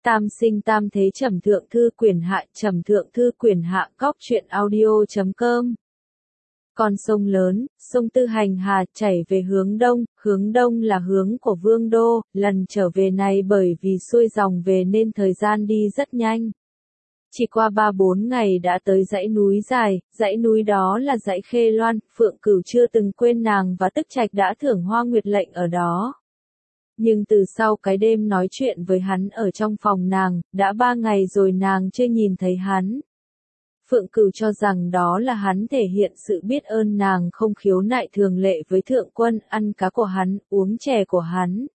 Tam sinh tam thế trầm thượng thư quyển hạ cóc truyện audio.com. Con sông lớn, sông Tư Hành Hà chảy về hướng đông là hướng của Vương Đô, lần trở về này bởi vì xuôi dòng về nên thời gian đi rất nhanh. Chỉ qua 3-4 ngày đã tới dãy núi dài, dãy núi đó là dãy Khê Loan, Phượng Cửu chưa từng quên nàng và Tức Trạch đã thưởng Hoa Nguyệt lệnh ở đó. Nhưng từ sau cái đêm nói chuyện với hắn ở trong phòng nàng, đã 3 ngày rồi nàng chưa nhìn thấy hắn. Phượng Cửu cho rằng đó là hắn thể hiện sự biết ơn nàng không khiếu nại thường lệ với thượng quân, ăn cá của hắn, uống chè của hắn.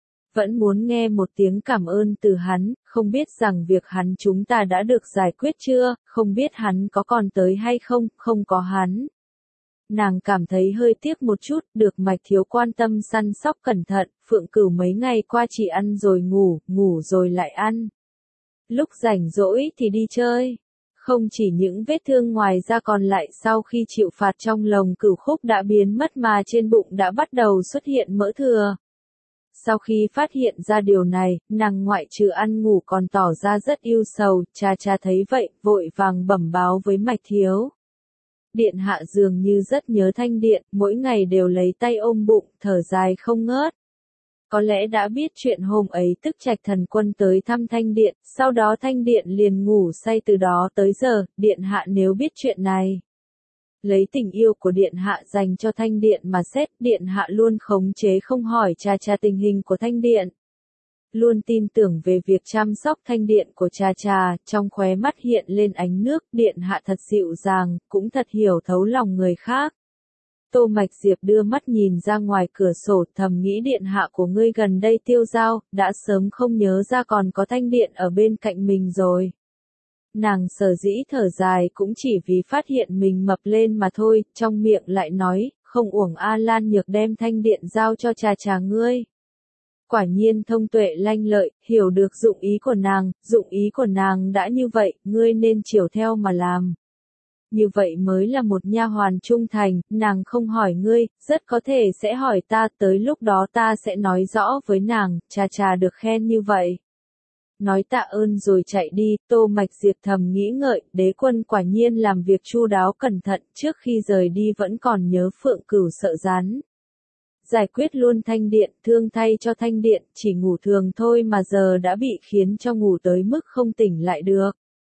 Vẫn muốn nghe một tiếng cảm ơn từ hắn, không biết rằng việc hắn chúng ta đã được giải quyết chưa, không biết hắn có còn tới hay không, không có hắn. Nàng cảm thấy hơi tiếc một chút, được Mạch Thiếu quan tâm săn sóc cẩn thận, Phượng Cửu mấy ngày qua chỉ ăn rồi ngủ, ngủ rồi lại ăn. Lúc rảnh rỗi thì đi chơi. Không chỉ những vết thương ngoài ra còn lại sau khi chịu phạt trong lồng cửu khúc đã biến mất mà trên bụng đã bắt đầu xuất hiện mỡ thừa. Sau khi phát hiện ra điều này, nàng ngoại trừ ăn ngủ còn tỏ ra rất ưu sầu, cha thấy vậy, vội vàng bẩm báo với Mạch Thiếu. Điện hạ dường như rất nhớ Thanh Điện, mỗi ngày đều lấy tay ôm bụng, thở dài không ngớt. Có lẽ đã biết chuyện hôm ấy Tức Trạch thần quân tới thăm Thanh Điện, sau đó Thanh Điện liền ngủ say từ đó tới giờ, Điện hạ nếu biết chuyện này. Lấy tình yêu của Điện hạ dành cho Thanh Điện mà xét, Điện hạ luôn khống chế không hỏi cha tình hình của Thanh Điện. Luôn tin tưởng về việc chăm sóc Thanh Điện của cha, trong khóe mắt hiện lên ánh nước, Điện hạ thật dịu dàng, cũng thật hiểu thấu lòng người khác. Tô Mạch Diệp đưa mắt nhìn ra ngoài cửa sổ, thầm nghĩ Điện hạ của ngươi gần đây tiêu dao, đã sớm không nhớ ra còn có Thanh Điện ở bên cạnh mình rồi. Nàng sở dĩ thở dài cũng chỉ vì phát hiện mình mập lên mà thôi, trong miệng lại nói, không uổng A Lan Nhược đem Thanh Điện giao cho cha ngươi. Quả nhiên thông tuệ lanh lợi, hiểu được dụng ý của nàng đã như vậy, ngươi nên chiều theo mà làm. Như vậy mới là một nha hoàn trung thành, nàng không hỏi ngươi, rất có thể sẽ hỏi ta, tới lúc đó ta sẽ nói rõ với nàng, cha được khen như vậy. Nói tạ ơn rồi chạy đi, Tô Mạch Diệp thầm nghĩ ngợi, đế quân quả nhiên làm việc chu đáo cẩn thận, trước khi rời đi vẫn còn nhớ Phượng Cửu sợ rắn. Giải quyết luôn Thanh Điện, thương thay cho Thanh Điện, chỉ ngủ thường thôi mà giờ đã bị khiến cho ngủ tới mức không tỉnh lại được.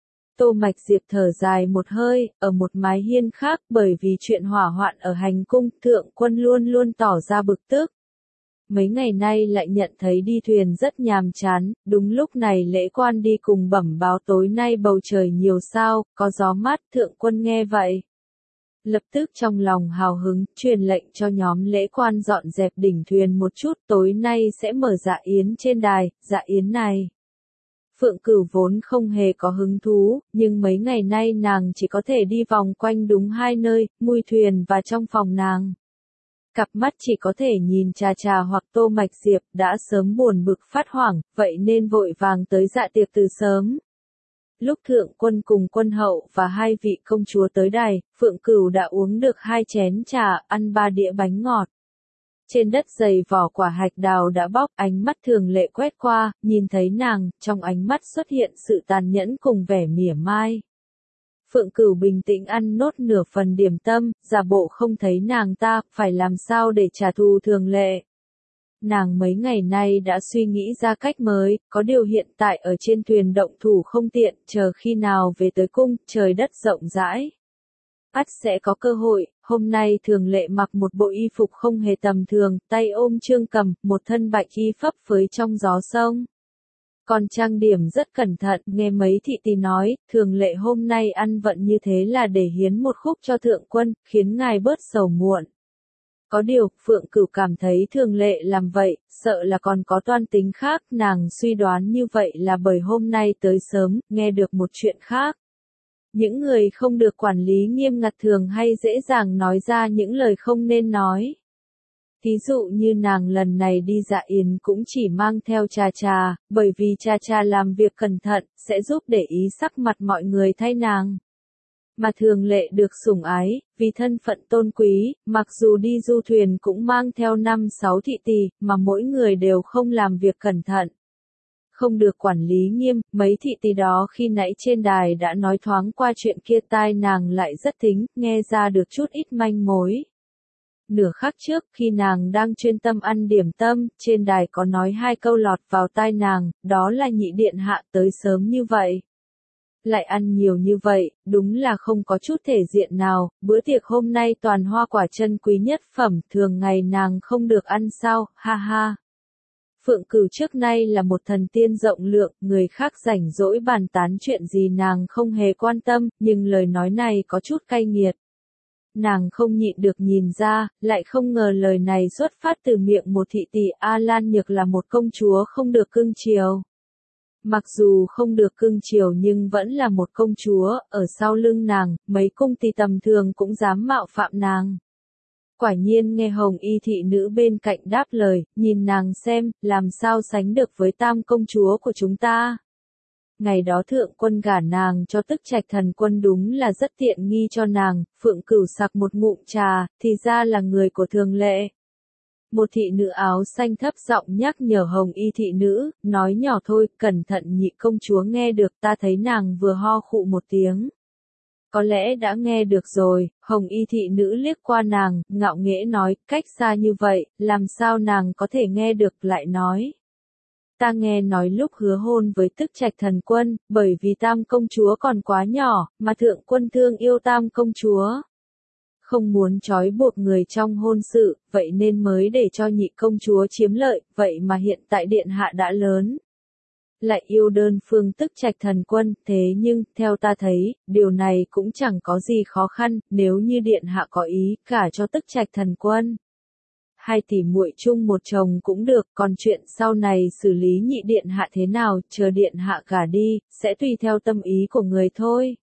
Tô Mạch Diệp thở dài một hơi, ở một mái hiên khác, bởi vì chuyện hỏa hoạn ở hành cung, thượng quân luôn tỏ ra bực tức. Mấy ngày nay lại nhận thấy đi thuyền rất nhàm chán, đúng lúc này Lễ Quan đi cùng bẩm báo tối nay bầu trời nhiều sao, có gió mát, thượng quân nghe vậy. Lập tức trong lòng hào hứng, truyền lệnh cho nhóm Lễ Quan dọn dẹp đỉnh thuyền một chút, tối nay sẽ mở dạ yến trên đài, dạ yến này. Phượng Cửu vốn không hề có hứng thú, nhưng mấy ngày nay nàng chỉ có thể đi vòng quanh đúng 2 nơi, mui thuyền và trong phòng nàng. Cặp mắt chỉ có thể nhìn cha hoặc Tô Mạch Diệp, đã sớm buồn bực phát hoảng, vậy nên vội vàng tới dạ tiệc từ sớm. Lúc thượng quân cùng quân hậu và 2 vị công chúa tới đài, Phượng Cửu đã uống được 2 chén trà, ăn 3 đĩa bánh ngọt. Trên đất dày vỏ quả hạch đào đã bóc, ánh mắt thường lệ quét qua, nhìn thấy nàng, trong ánh mắt xuất hiện sự tàn nhẫn cùng vẻ mỉa mai. Phượng Cửu bình tĩnh ăn nốt nửa phần điểm tâm, giả bộ không thấy nàng ta, phải làm sao để trả thù thường lệ. Nàng mấy ngày nay đã suy nghĩ ra cách mới, có điều hiện tại ở trên thuyền động thủ không tiện, chờ khi nào về tới cung, trời đất rộng rãi. Ắt sẽ có cơ hội, hôm nay thường lệ mặc một bộ y phục không hề tầm thường, tay ôm chương cầm, một thân bạch y phấp phới trong gió sông. Còn trang điểm rất cẩn thận, nghe mấy thị tỳ nói, thường lệ hôm nay ăn vận như thế là để hiến một khúc cho thượng quân, khiến ngài bớt sầu muộn. Có điều, Phượng Cửu cảm thấy thường lệ làm vậy, sợ là còn có toan tính khác, nàng suy đoán như vậy là bởi hôm nay tới sớm, nghe được một chuyện khác. Những người không được quản lý nghiêm ngặt thường hay dễ dàng nói ra những lời không nên nói. Thí dụ như nàng lần này đi dạ yến cũng chỉ mang theo cha, bởi vì cha làm việc cẩn thận, sẽ giúp để ý sắc mặt mọi người thay nàng. Mà thường lệ được sủng ái, vì thân phận tôn quý, mặc dù đi du thuyền cũng mang theo 5-6 thị tỳ, mà mỗi người đều không làm việc cẩn thận. không được quản lý nghiêm, mấy thị tỷ đó khi nãy trên đài đã nói thoáng qua chuyện kia, tai nàng lại rất thính, nghe ra được chút ít manh mối. Nửa khắc trước khi nàng đang chuyên tâm ăn điểm tâm, trên đài có nói hai câu lọt vào tai nàng, đó là nhị điện hạ tới sớm như vậy. Lại ăn nhiều như vậy, đúng là không có chút thể diện nào, bữa tiệc hôm nay toàn hoa quả chân quý nhất phẩm, thường ngày nàng không được ăn sao, ha ha. Phượng Cửu trước nay là một thần tiên rộng lượng, người khác rảnh rỗi bàn tán chuyện gì nàng không hề quan tâm, nhưng lời nói này có chút cay nghiệt. Nàng không nhịn được nhìn ra, lại không ngờ lời này xuất phát từ miệng một thị tỷ. A Lan Nhược là một công chúa không được cưng chiều. Mặc dù không được cưng chiều nhưng vẫn là một công chúa, ở sau lưng nàng, mấy cung tỷ tầm thường cũng dám mạo phạm nàng. Quả nhiên nghe Hồng Y thị nữ bên cạnh đáp lời, nhìn nàng xem, làm sao sánh được với tam công chúa của chúng ta. Ngày đó thượng quân gả nàng cho Tức Trạch Thần Quân đúng là rất tiện nghi cho nàng, Phượng Cửu sặc một ngụm trà, thì ra là người của thường lệ. Một thị nữ áo xanh thấp giọng nhắc nhở Hồng Y thị nữ, nói nhỏ thôi, cẩn thận nhị công chúa nghe được, ta thấy nàng vừa ho khụ một tiếng. Có lẽ đã nghe được rồi, Hồng Y thị nữ liếc qua nàng, ngạo nghễ nói, cách xa như vậy, làm sao nàng có thể nghe được, lại nói. Ta nghe nói lúc hứa hôn với Tức Trạch Thần Quân, bởi vì tam công chúa còn quá nhỏ, mà thượng quân thương yêu tam công chúa. Không muốn trói buộc người trong hôn sự, vậy nên mới để cho nhị công chúa chiếm lợi, vậy mà hiện tại điện hạ đã lớn. Lại yêu đơn phương Tức Trạch Thần Quân, thế nhưng, theo ta thấy, điều này cũng chẳng có gì khó khăn, nếu như điện hạ có ý, cả cho Tức Trạch Thần Quân. Hai tỷ muội chung một chồng cũng được, còn chuyện sau này xử lý nhị điện hạ thế nào, chờ điện hạ gả đi, sẽ tùy theo tâm ý của người thôi.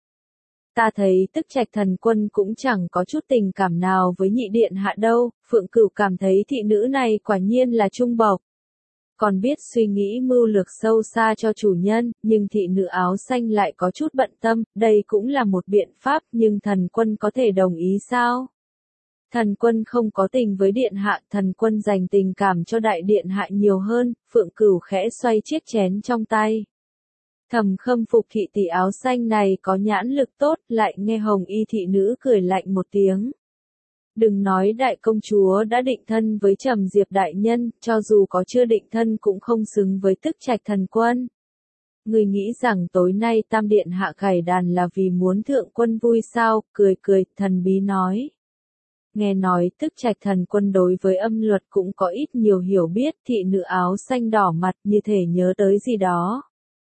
Ta thấy Tức Trạch Thần Quân cũng chẳng có chút tình cảm nào với nhị điện hạ đâu, Phượng Cửu cảm thấy thị nữ này quả nhiên là trung bộc. Còn biết suy nghĩ mưu lược sâu xa cho chủ nhân, nhưng thị nữ áo xanh lại có chút bận tâm, đây cũng là một biện pháp, nhưng Thần Quân có thể đồng ý sao? Thần Quân không có tình với điện hạ, Thần Quân dành tình cảm cho đại điện hạ nhiều hơn, Phượng Cửu khẽ xoay chiếc chén trong tay. Thầm khâm phục thị tỷ áo xanh này có nhãn lực tốt, lại nghe Hồng Y thị nữ cười lạnh một tiếng. Đừng nói đại công chúa đã định thân với Trầm Diệp đại nhân, cho dù có chưa định thân cũng không xứng với Tức Trạch Thần Quân. Người nghĩ rằng tối nay tam điện hạ gảy đàn là vì muốn thượng quân vui sao, cười cười, thần bí nói. Nghe nói Tức Trạch Thần Quân đối với âm luật cũng có ít nhiều hiểu biết, thị nữ áo xanh đỏ mặt như thể nhớ tới gì đó.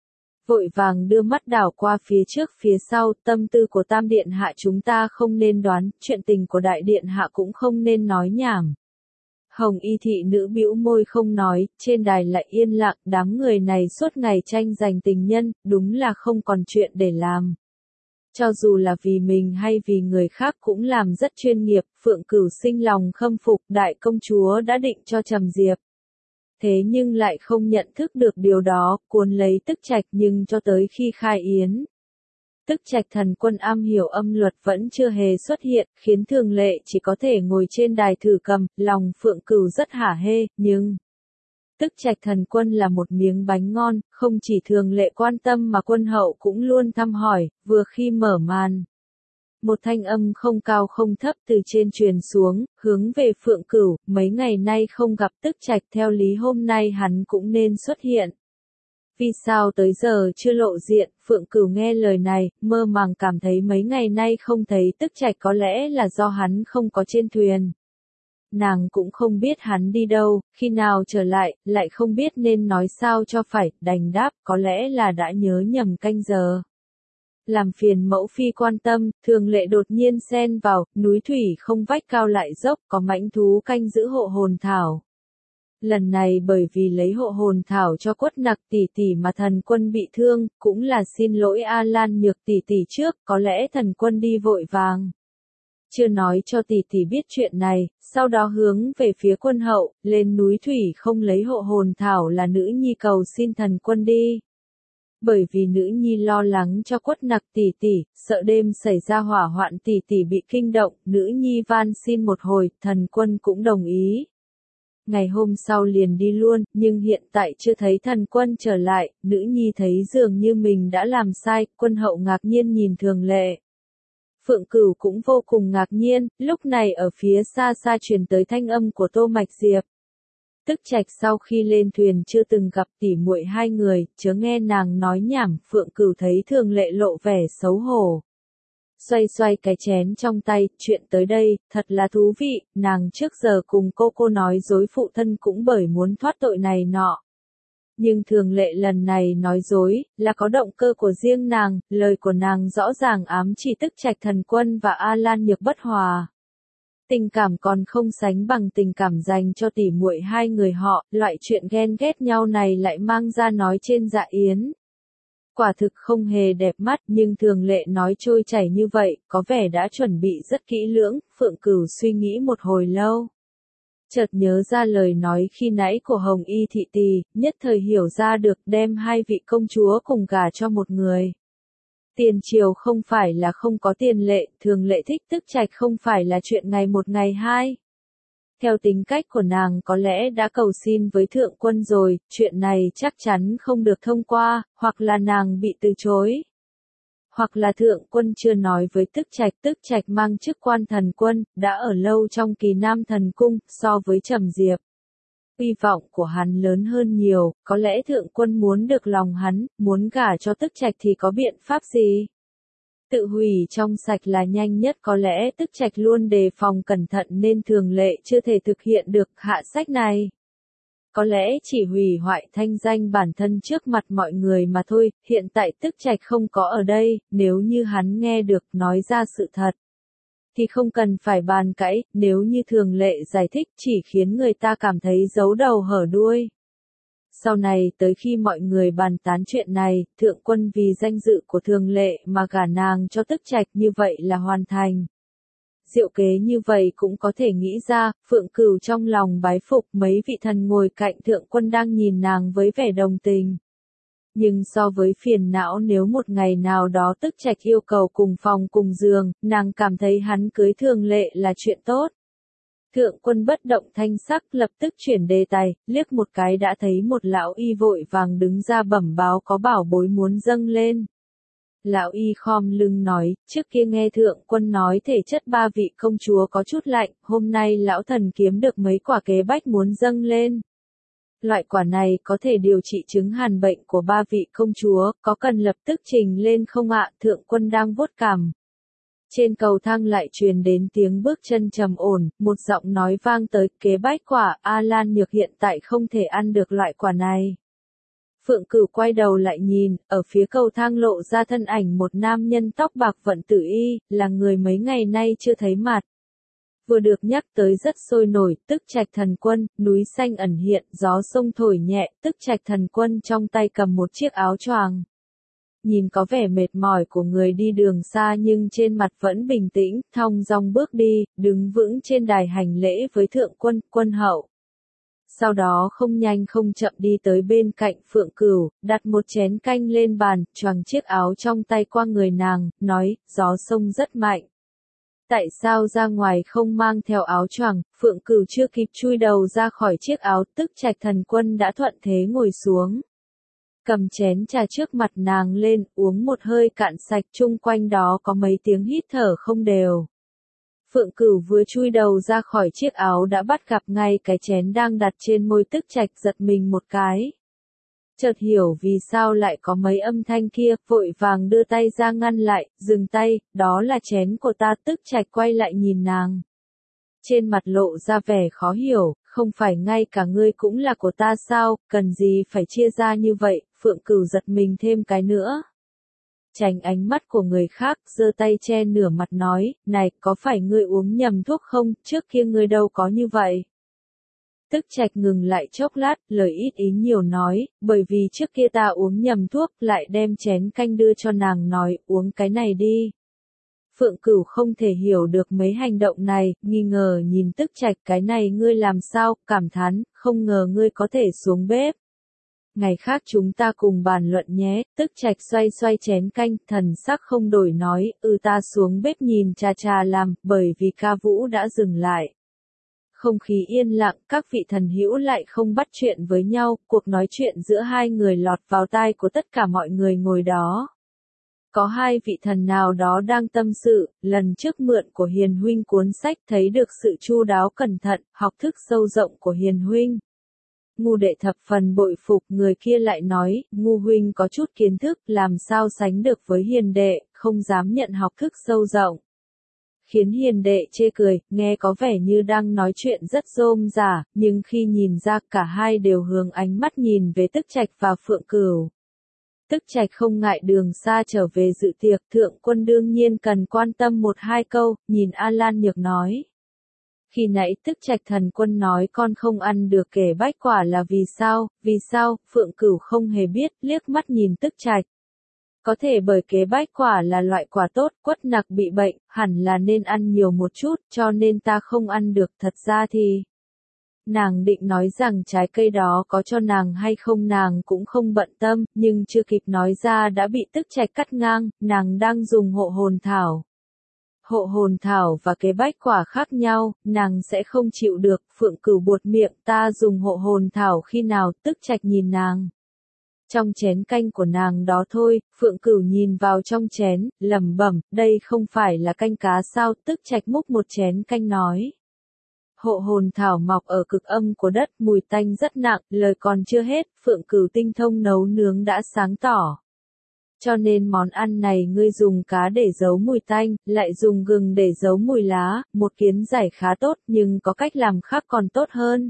Vội vàng đưa mắt đảo qua phía trước phía sau, tâm tư của tam điện hạ chúng ta không nên đoán, chuyện tình của đại điện hạ cũng không nên nói nhảm. Hồng Y thị nữ bĩu môi không nói, trên đài lại yên lặng, đám người này suốt ngày tranh giành tình nhân, đúng là không còn chuyện để làm. Cho dù là vì mình hay vì người khác cũng làm rất chuyên nghiệp, Phượng Cửu sinh lòng khâm phục, đại công chúa đã định cho Trầm Diệp. Thế nhưng lại không nhận thức được điều đó, cuốn lấy Tức Trạch nhưng cho tới khi khai yến. Tức Trạch Thần Quân am hiểu âm luật vẫn chưa hề xuất hiện, khiến thường lệ chỉ có thể ngồi trên đài thử cầm, lòng Phượng Cửu rất hả hê, nhưng... Tức Trạch Thần Quân là một miếng bánh ngon, không chỉ thường lệ quan tâm mà quân hậu cũng luôn thăm hỏi, vừa khi mở màn. Một thanh âm không cao không thấp từ trên truyền xuống, hướng về Phượng Cửu, mấy ngày nay không gặp Tức Trạch theo lý hôm nay hắn cũng nên xuất hiện. Vì sao tới giờ chưa lộ diện, Phượng Cửu nghe lời này, mơ màng cảm thấy mấy ngày nay không thấy Tức Trạch có lẽ là do hắn không có trên thuyền. Nàng cũng không biết hắn đi đâu, khi nào trở lại không biết nên nói sao cho phải, đành đáp, có lẽ là đã nhớ nhầm canh giờ. Làm phiền mẫu phi quan tâm, thường lệ đột nhiên xen vào, núi thủy không vách cao lại dốc, có mãnh thú canh giữ hộ hồn thảo. Lần này bởi vì lấy hộ hồn thảo cho Quất Nặc tỷ tỷ mà Thần Quân bị thương, cũng là xin lỗi A Lan Nhược tỷ tỷ trước, có lẽ Thần Quân đi vội vàng. Chưa nói cho tỷ tỷ biết chuyện này, sau đó hướng về phía quân hậu, lên núi thủy không lấy hộ hồn thảo là nữ nhi cầu xin Thần Quân đi. Bởi vì nữ nhi lo lắng cho Quất Nặc tỷ tỷ, sợ đêm xảy ra hỏa hoạn tỷ tỷ bị kinh động, nữ nhi van xin một hồi, Thần Quân cũng đồng ý. Ngày hôm sau liền đi luôn, nhưng hiện tại chưa thấy thần quân trở lại, nữ nhi thấy dường như mình đã làm sai, quân hậu ngạc nhiên nhìn Thường Lệ. Phượng Cửu cũng vô cùng ngạc nhiên, lúc này ở phía xa xa truyền tới thanh âm của Tô Mạch Diệp. Tức Trạch sau khi lên thuyền chưa từng gặp tỉ muội hai người, chớ nghe nàng nói nhảm, Phượng Cửu thấy Thường Lệ lộ vẻ xấu hổ. Xoay xoay cái chén trong tay, chuyện tới đây, thật là thú vị, nàng trước giờ cùng cô nói dối phụ thân cũng bởi muốn thoát tội này nọ. Nhưng Thường Lệ lần này nói dối, là có động cơ của riêng nàng, lời của nàng rõ ràng ám chỉ Tức Trạch thần quân và A Lan Nhược bất hòa. Tình cảm còn không sánh bằng tình cảm dành cho tỉ muội hai người họ, loại chuyện ghen ghét nhau này lại mang ra nói trên dạ yến. Quả thực không hề đẹp mắt, nhưng Thường Lệ nói trôi chảy như vậy, có vẻ đã chuẩn bị rất kỹ lưỡng, Phượng Cửu suy nghĩ một hồi lâu. Chợt nhớ ra lời nói khi nãy của Hồng Y thị tỳ, nhất thời hiểu ra được đem hai vị công chúa cùng gả cho một người. Tiền triều không phải là không có tiền lệ, Thường Lệ thích Tức Trạch không phải là chuyện ngày một ngày hai. Theo tính cách của nàng có lẽ đã cầu xin với thượng quân rồi, chuyện này chắc chắn không được thông qua, hoặc là nàng bị từ chối. Hoặc là thượng quân chưa nói với Tức Trạch mang chức quan thần quân, đã ở lâu trong Kỳ Nam thần cung, so với Trầm Diệp. Hy vọng của hắn lớn hơn nhiều, có lẽ thượng quân muốn được lòng hắn, muốn gả cho Tức Trạch thì có biện pháp gì? Tự hủy trong sạch là nhanh nhất, có lẽ Tức Trạch luôn đề phòng cẩn thận nên Thường Lệ chưa thể thực hiện được hạ sách này. Có lẽ chỉ hủy hoại thanh danh bản thân trước mặt mọi người mà thôi, hiện tại Tức Trạch không có ở đây, nếu như hắn nghe được nói ra sự thật. Thì không cần phải bàn cãi, nếu như Thường Lệ giải thích chỉ khiến người ta cảm thấy giấu đầu hở đuôi. Sau này tới khi mọi người bàn tán chuyện này, thượng quân vì danh dự của Thường Lệ mà gả nàng cho Tức Trạch như vậy là hoàn thành. Diệu kế như vậy cũng có thể nghĩ ra, Phượng Cửu trong lòng bái phục mấy vị thần ngồi cạnh thượng quân đang nhìn nàng với vẻ đồng tình. Nhưng so với phiền não nếu một ngày nào đó Tức Trạch yêu cầu cùng phòng cùng giường, nàng cảm thấy hắn cưới Thường Lệ là chuyện tốt. Thượng quân bất động thanh sắc lập tức chuyển đề tài, liếc một cái đã thấy một lão y vội vàng đứng ra bẩm báo có bảo bối muốn dâng lên. Lão y khom lưng nói, trước kia nghe thượng quân nói thể chất ba vị công chúa có chút lạnh, hôm nay lão thần kiếm được mấy quả kế bách muốn dâng lên. Loại quả này có thể điều trị chứng hàn bệnh của ba vị công chúa, có cần lập tức trình lên không ạ? Thượng quân đang vuốt cằm. Trên cầu thang lại truyền đến tiếng bước chân trầm ổn, một giọng nói vang tới, kế bách quả, A Lan Nhược hiện tại không thể ăn được loại quả này. Phượng Cửu quay đầu lại nhìn, ở phía cầu thang lộ ra thân ảnh một nam nhân tóc bạc Vận Tử Y, là người mấy ngày nay chưa thấy mặt. Vừa được nhắc tới rất sôi nổi, Tức Trạch thần quân, núi xanh ẩn hiện, gió sông thổi nhẹ, Tức Trạch thần quân trong tay cầm một chiếc áo choàng. Nhìn có vẻ mệt mỏi của người đi đường xa nhưng trên mặt vẫn bình tĩnh, thong dong bước đi, đứng vững trên đài hành lễ với thượng quân, quân hậu. Sau đó không nhanh không chậm đi tới bên cạnh Phượng Cửu, đặt một chén canh lên bàn, choàng chiếc áo trong tay qua người nàng, nói, gió sông rất mạnh. Tại sao ra ngoài không mang theo áo choàng? Phượng Cửu chưa kịp chui đầu ra khỏi chiếc áo, Tức Trạch thần quân đã thuận thế ngồi xuống. Cầm chén trà trước mặt nàng lên, uống một hơi cạn sạch, chung quanh đó có mấy tiếng hít thở không đều. Phượng Cửu vừa chui đầu ra khỏi chiếc áo đã bắt gặp ngay cái chén đang đặt trên môi Tức Trạch, giật mình một cái. Chợt hiểu vì sao lại có mấy âm thanh kia, vội vàng đưa tay ra ngăn lại, dừng tay, đó là chén của ta. Tức Trạch quay lại nhìn nàng. Trên mặt lộ ra vẻ khó hiểu, không phải ngay cả ngươi cũng là của ta sao, cần gì phải chia ra như vậy? Phượng Cửu giật mình thêm cái nữa. Tránh ánh mắt của người khác, giơ tay che nửa mặt nói, này, có phải ngươi uống nhầm thuốc không, trước kia ngươi đâu có như vậy. Tức Trạch ngừng lại chốc lát, lời ít ý nhiều nói, bởi vì trước kia ta uống nhầm thuốc, lại đem chén canh đưa cho nàng nói, uống cái này đi. Phượng Cửu không thể hiểu được mấy hành động này, nghi ngờ nhìn Tức Trạch, cái này ngươi làm sao, cảm thán, không ngờ ngươi có thể xuống bếp. Ngày khác chúng ta cùng bàn luận nhé. Tức Trạch xoay xoay chén canh, thần sắc không đổi nói, ta xuống bếp nhìn cha cha làm, bởi vì ca vũ đã dừng lại. Không khí yên lặng, các vị thần hữu lại không bắt chuyện với nhau, cuộc nói chuyện giữa hai người lọt vào tai của tất cả mọi người ngồi đó. Có hai vị thần nào đó đang tâm sự, lần trước mượn của Hiền huynh cuốn sách thấy được sự chu đáo cẩn thận, học thức sâu rộng của Hiền huynh. Ngu đệ thập phần bội phục, người kia lại nói, Ngu huynh có chút kiến thức, làm sao sánh được với Hiền đệ, không dám nhận học thức sâu rộng. Khiến Hiền đệ chê cười, nghe có vẻ như đang nói chuyện rất rôm rả, nhưng khi nhìn ra cả hai đều hướng ánh mắt nhìn về Tức Trạch và Phượng Cửu. Tức Trạch không ngại đường xa trở về dự tiệc, thượng quân đương nhiên cần quan tâm một hai câu, nhìn A Lan Nhược nói. Khi nãy Tức Trạch thần quân nói con không ăn được kể bách quả là vì sao, Phượng Cửu không hề biết, liếc mắt nhìn Tức Trạch. Có thể bởi kế bách quả là loại quả tốt, Quất Nặc bị bệnh, hẳn là nên ăn nhiều một chút, cho nên ta không ăn được, thật ra thì. Nàng định nói rằng trái cây đó có cho nàng hay không nàng cũng không bận tâm, nhưng chưa kịp nói ra đã bị Tức Trạch cắt ngang, nàng đang dùng hộ hồn thảo. Hộ hồn thảo và kế bách quả khác nhau, nàng sẽ không chịu được, Phượng Cửu buột miệng, ta dùng hộ hồn thảo khi nào, Tức Trạch nhìn nàng. Trong chén canh của nàng đó thôi, Phượng Cửu nhìn vào trong chén, lẩm bẩm, đây không phải là canh cá sao, Tức Trạch múc một chén canh nói. Hộ hồn thảo mọc ở cực âm của đất, mùi tanh rất nặng, lời còn chưa hết, Phượng Cửu tinh thông nấu nướng đã sáng tỏ. Cho nên món ăn này ngươi dùng cá để giấu mùi tanh, lại dùng gừng để giấu mùi lá, một kiến giải khá tốt nhưng có cách làm khác còn tốt hơn.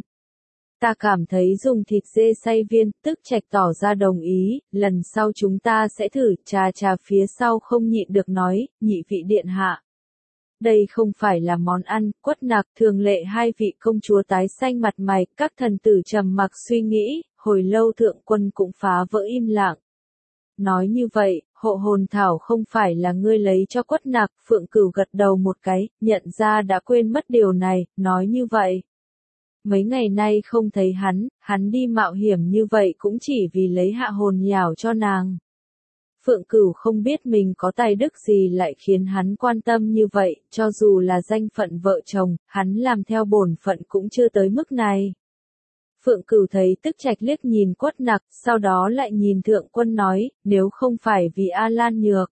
Ta cảm thấy dùng thịt dê xay viên, Tức Trạch tỏ ra đồng ý, lần sau chúng ta sẽ thử, trà phía sau không nhịn được nói, nhị vị điện hạ. Đây không phải là món ăn, Quất Nặc, Thường Lệ hai vị công chúa tái xanh mặt mày, các thần tử trầm mặc suy nghĩ, hồi lâu thượng quân cũng phá vỡ im lặng. Nói như vậy, hộ hồn thảo không phải là ngươi lấy cho Quất Nặc, Phượng Cửu gật đầu một cái, nhận ra đã quên mất điều này, nói như vậy. Mấy ngày nay không thấy hắn đi mạo hiểm như vậy cũng chỉ vì lấy hạ hồn nhảo cho nàng. Phượng Cửu không biết mình có tài đức gì lại khiến hắn quan tâm như vậy, cho dù là danh phận vợ chồng, hắn làm theo bổn phận cũng chưa tới mức này. Phượng Cửu thấy Tức Trạch liếc nhìn Quất Nặc, sau đó lại nhìn thượng quân nói, nếu không phải vì A Lan Nhược.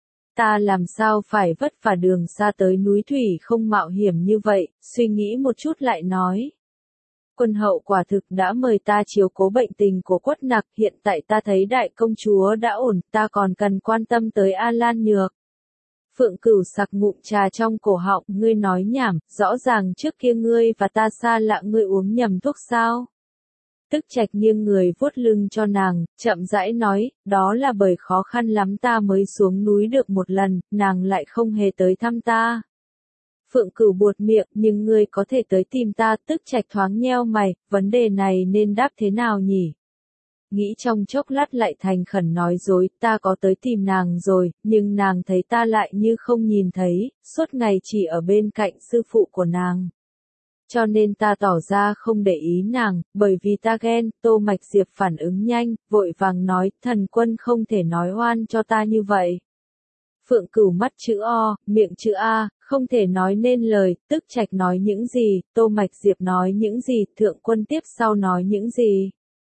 Ta làm sao phải vất vả đường xa tới núi thủy không mạo hiểm như vậy, suy nghĩ một chút lại nói. Quân hậu quả thực đã mời ta chiếu cố bệnh tình của Quất Nặc, hiện tại ta thấy đại công chúa đã ổn, ta còn cần quan tâm tới A Lan Nhược. Phượng Cửu sặc ngụm trà trong cổ họng, ngươi nói nhảm, rõ ràng trước kia ngươi và ta xa lạ, ngươi uống nhầm thuốc sao? Tức Trạch nghiêng người vuốt lưng cho nàng, chậm rãi nói, đó là bởi khó khăn lắm ta mới xuống núi được một lần, nàng lại không hề tới thăm ta. Phượng Cửu buột miệng, nhưng ngươi có thể tới tìm ta, Tức Trạch thoáng nheo mày, vấn đề này nên đáp thế nào nhỉ? Nghĩ trong chốc lát lại thành khẩn nói dối, ta có tới tìm nàng rồi, nhưng nàng thấy ta lại như không nhìn thấy, suốt ngày chỉ ở bên cạnh sư phụ của nàng. Cho nên ta tỏ ra không để ý nàng, bởi vì ta ghen, Tô Mạch Diệp phản ứng nhanh, vội vàng nói, thần quân không thể nói oan cho ta như vậy. Phượng Cửu mắt chữ O, miệng chữ A, không thể nói nên lời, Tức Trạch nói những gì, Tô Mạch Diệp nói những gì, thượng quân tiếp sau nói những gì.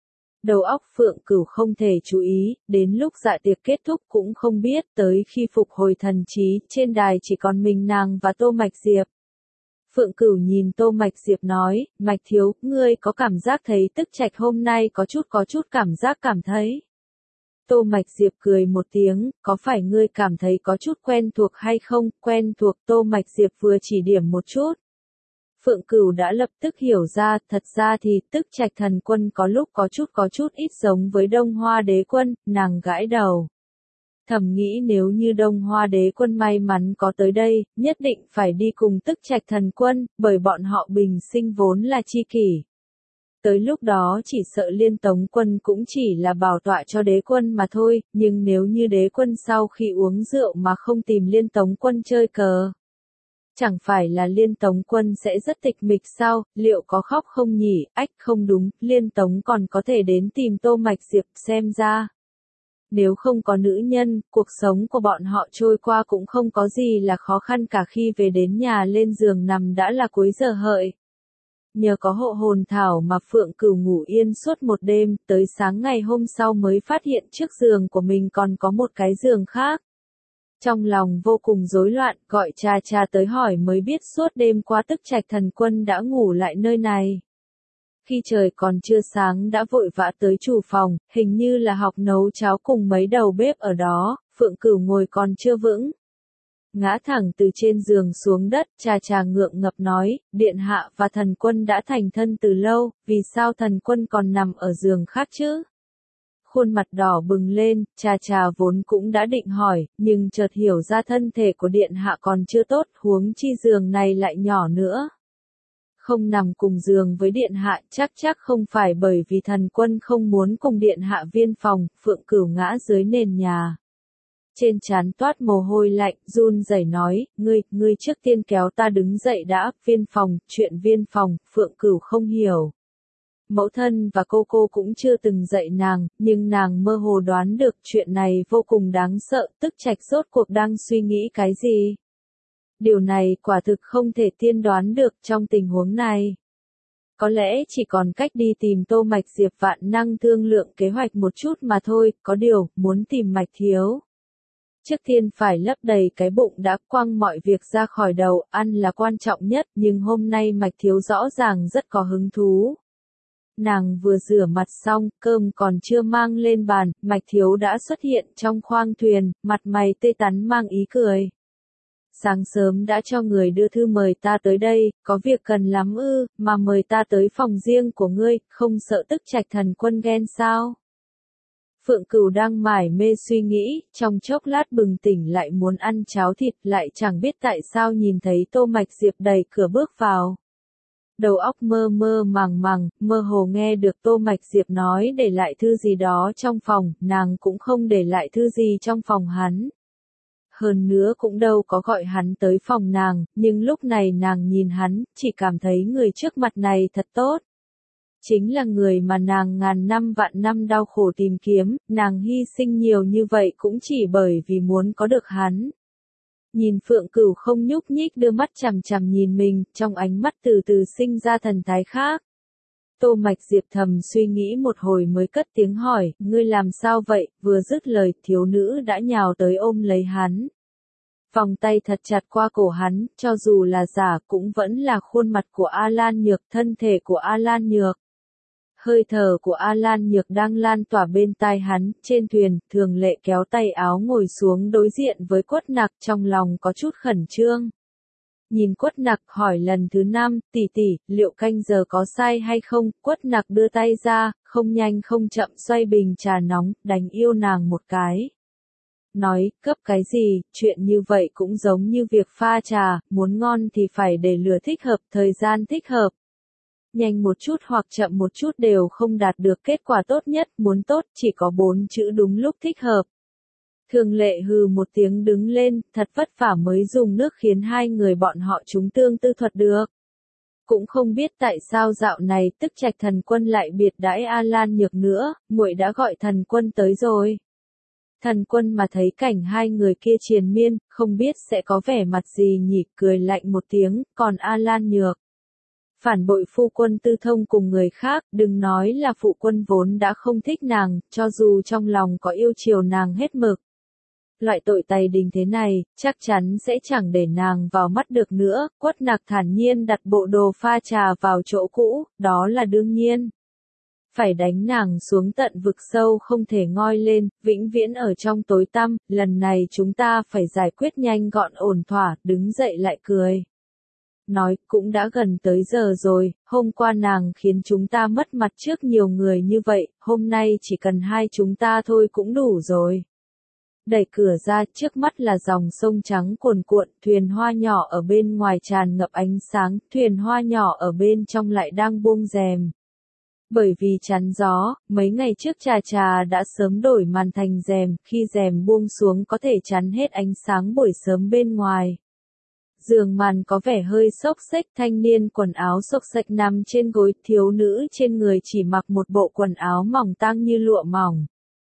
Đầu óc Phượng Cửu không thể chú ý, đến lúc dạ tiệc kết thúc cũng không biết, tới khi phục hồi thần trí, trên đài chỉ còn mình nàng và Tô Mạch Diệp. Phượng Cửu nhìn Tô Mạch Diệp nói, Mạch thiếu, ngươi có cảm giác thấy Tức Trạch hôm nay có chút cảm giác cảm thấy. Tô Mạch Diệp cười một tiếng, có phải ngươi cảm thấy có chút quen thuộc hay không, quen thuộc, Tô Mạch Diệp vừa chỉ điểm một chút. Phượng Cửu đã lập tức hiểu ra, thật ra thì Tức Trạch thần quân có lúc có chút ít giống với Đông Hoa đế quân, nàng gãi đầu. Thầm nghĩ nếu như Đông Hoa đế quân may mắn có tới đây, nhất định phải đi cùng Tức Trạch thần quân, bởi bọn họ bình sinh vốn là chi kỷ. Tới lúc đó chỉ sợ Liên Tống quân cũng chỉ là bảo tọa cho đế quân mà thôi, nhưng nếu như đế quân sau khi uống rượu mà không tìm Liên Tống quân chơi cờ. Chẳng phải là Liên Tống quân sẽ rất tịch mịch sao, liệu có khóc không nhỉ, ách không đúng, Liên Tống còn có thể đến tìm Tô Mạch Diệp, xem ra. Nếu không có nữ nhân, cuộc sống của bọn họ trôi qua cũng không có gì là khó khăn cả, khi về đến nhà lên giường nằm đã là cuối giờ hợi. Nhờ có hộ hồn thảo mà Phượng Cửu ngủ yên suốt một đêm, tới sáng ngày hôm sau mới phát hiện trước giường của mình còn có một cái giường khác. Trong lòng vô cùng rối loạn, gọi cha cha tới hỏi mới biết suốt đêm qua Tức Trạch Thần Quân đã ngủ lại nơi này. Khi trời còn chưa sáng đã vội vã tới chủ phòng, hình như là học nấu cháo cùng mấy đầu bếp ở đó, Phượng Cửu ngồi còn chưa vững. Ngã thẳng từ trên giường xuống đất, cha cha ngượng ngập nói, Điện Hạ và Thần Quân đã thành thân từ lâu, vì sao Thần Quân còn nằm ở giường khác chứ? Khuôn mặt đỏ bừng lên, cha cha vốn cũng đã định hỏi, nhưng chợt hiểu ra thân thể của Điện Hạ còn chưa tốt, huống chi giường này lại nhỏ nữa. Không nằm cùng giường với Điện Hạ chắc không phải bởi vì Thần Quân không muốn cùng Điện Hạ viên phòng, Phượng Cửu ngã dưới nền nhà. Trên trán toát mồ hôi lạnh, run rẩy nói, ngươi trước tiên kéo ta đứng dậy đã, chuyện viên phòng, Phượng Cửu không hiểu. Mẫu thân và cô cũng chưa từng dạy nàng, nhưng nàng mơ hồ đoán được chuyện này vô cùng đáng sợ, Tức Trạch rốt cuộc đang suy nghĩ cái gì. Điều này quả thực không thể tiên đoán được trong tình huống này. Có lẽ chỉ còn cách đi tìm Tô Mạch Diệp vạn năng thương lượng kế hoạch một chút mà thôi, có điều, muốn tìm Mạch Thiếu. Trước tiên phải lấp đầy cái bụng đã, quăng mọi việc ra khỏi đầu, ăn là quan trọng nhất, nhưng hôm nay Mạch Thiếu rõ ràng rất có hứng thú. Nàng vừa rửa mặt xong, cơm còn chưa mang lên bàn, Mạch Thiếu đã xuất hiện trong khoang thuyền, mặt mày tươi tắn mang ý cười. Sáng sớm đã cho người đưa thư mời ta tới đây, có việc cần lắm ư, mà mời ta tới phòng riêng của ngươi, không sợ Tức Trạch Thần Quân ghen sao? Phượng Cửu đang mải mê suy nghĩ, trong chốc lát bừng tỉnh lại muốn ăn cháo thịt, lại chẳng biết tại sao nhìn thấy Tô Mạch Diệp đẩy cửa bước vào. Đầu óc mơ mơ màng, mơ hồ nghe được Tô Mạch Diệp nói để lại thư gì đó trong phòng, nàng cũng không để lại thư gì trong phòng hắn. Hơn nữa cũng đâu có gọi hắn tới phòng nàng, nhưng lúc này nàng nhìn hắn, chỉ cảm thấy người trước mặt này thật tốt. Chính là người mà nàng ngàn năm vạn năm đau khổ tìm kiếm, nàng hy sinh nhiều như vậy cũng chỉ bởi vì muốn có được hắn. Nhìn Phượng Cửu không nhúc nhích đưa mắt chằm chằm nhìn mình, trong ánh mắt từ từ sinh ra thần thái khác. Tô Mạch Diệp thầm suy nghĩ một hồi mới cất tiếng hỏi, ngươi làm sao vậy, vừa dứt lời thiếu nữ đã nhào tới ôm lấy hắn. Vòng tay thật chặt qua cổ hắn, cho dù là giả cũng vẫn là khuôn mặt của A Lan Nhược, thân thể của A Lan Nhược. Hơi thở của A Lan Nhược đang lan tỏa bên tai hắn, trên thuyền, Thường Lệ kéo tay áo ngồi xuống đối diện với Quất Nặc trong lòng có chút khẩn trương. Nhìn Quất Nặc hỏi lần thứ 5, tỷ, liệu canh giờ có sai hay không, Quất Nặc đưa tay ra, không nhanh không chậm xoay bình trà nóng, đánh yêu nàng một cái. Nói, cấp cái gì, chuyện như vậy cũng giống như việc pha trà, muốn ngon thì phải để lửa thích hợp, thời gian thích hợp. Nhanh một chút hoặc chậm một chút đều không đạt được kết quả tốt nhất, muốn tốt chỉ có 4 chữ đúng lúc thích hợp. Thường Lệ hừ một tiếng đứng lên, thật vất vả mới dùng nước khiến hai người bọn họ chúng tương tư thuật được. Cũng không biết tại sao dạo này Tức Trạch Thần Quân lại biệt đãi A Lan Nhược nữa, muội đã gọi Thần Quân tới rồi. Thần Quân mà thấy cảnh hai người kia triền miên, không biết sẽ có vẻ mặt gì nhỉ, cười lạnh một tiếng, còn A Lan Nhược. Phản bội phu quân tư thông cùng người khác, đừng nói là phụ quân vốn đã không thích nàng, cho dù trong lòng có yêu chiều nàng hết mực. Loại tội tày đình thế này, chắc chắn sẽ chẳng để nàng vào mắt được nữa, Quất Nặc thản nhiên đặt bộ đồ pha trà vào chỗ cũ, đó là đương nhiên. Phải đánh nàng xuống tận vực sâu không thể ngoi lên, vĩnh viễn ở trong tối tăm, lần này chúng ta phải giải quyết nhanh gọn ổn thỏa, đứng dậy lại cười. Nói, cũng đã gần tới giờ rồi, hôm qua nàng khiến chúng ta mất mặt trước nhiều người như vậy, hôm nay chỉ cần hai chúng ta thôi cũng đủ rồi. Đẩy cửa ra, trước mắt là dòng sông trắng cuồn cuộn, thuyền hoa nhỏ ở bên ngoài tràn ngập ánh sáng, thuyền hoa nhỏ ở bên trong lại đang buông rèm. Bởi vì chắn gió, mấy ngày trước trà đã sớm đổi màn thành rèm, khi rèm buông xuống có thể chắn hết ánh sáng buổi sớm bên ngoài. Giường màn có vẻ hơi xốc xếch, thanh niên quần áo xốc xếch nằm trên gối, thiếu nữ trên người chỉ mặc một bộ quần áo mỏng tang như lụa mỏng.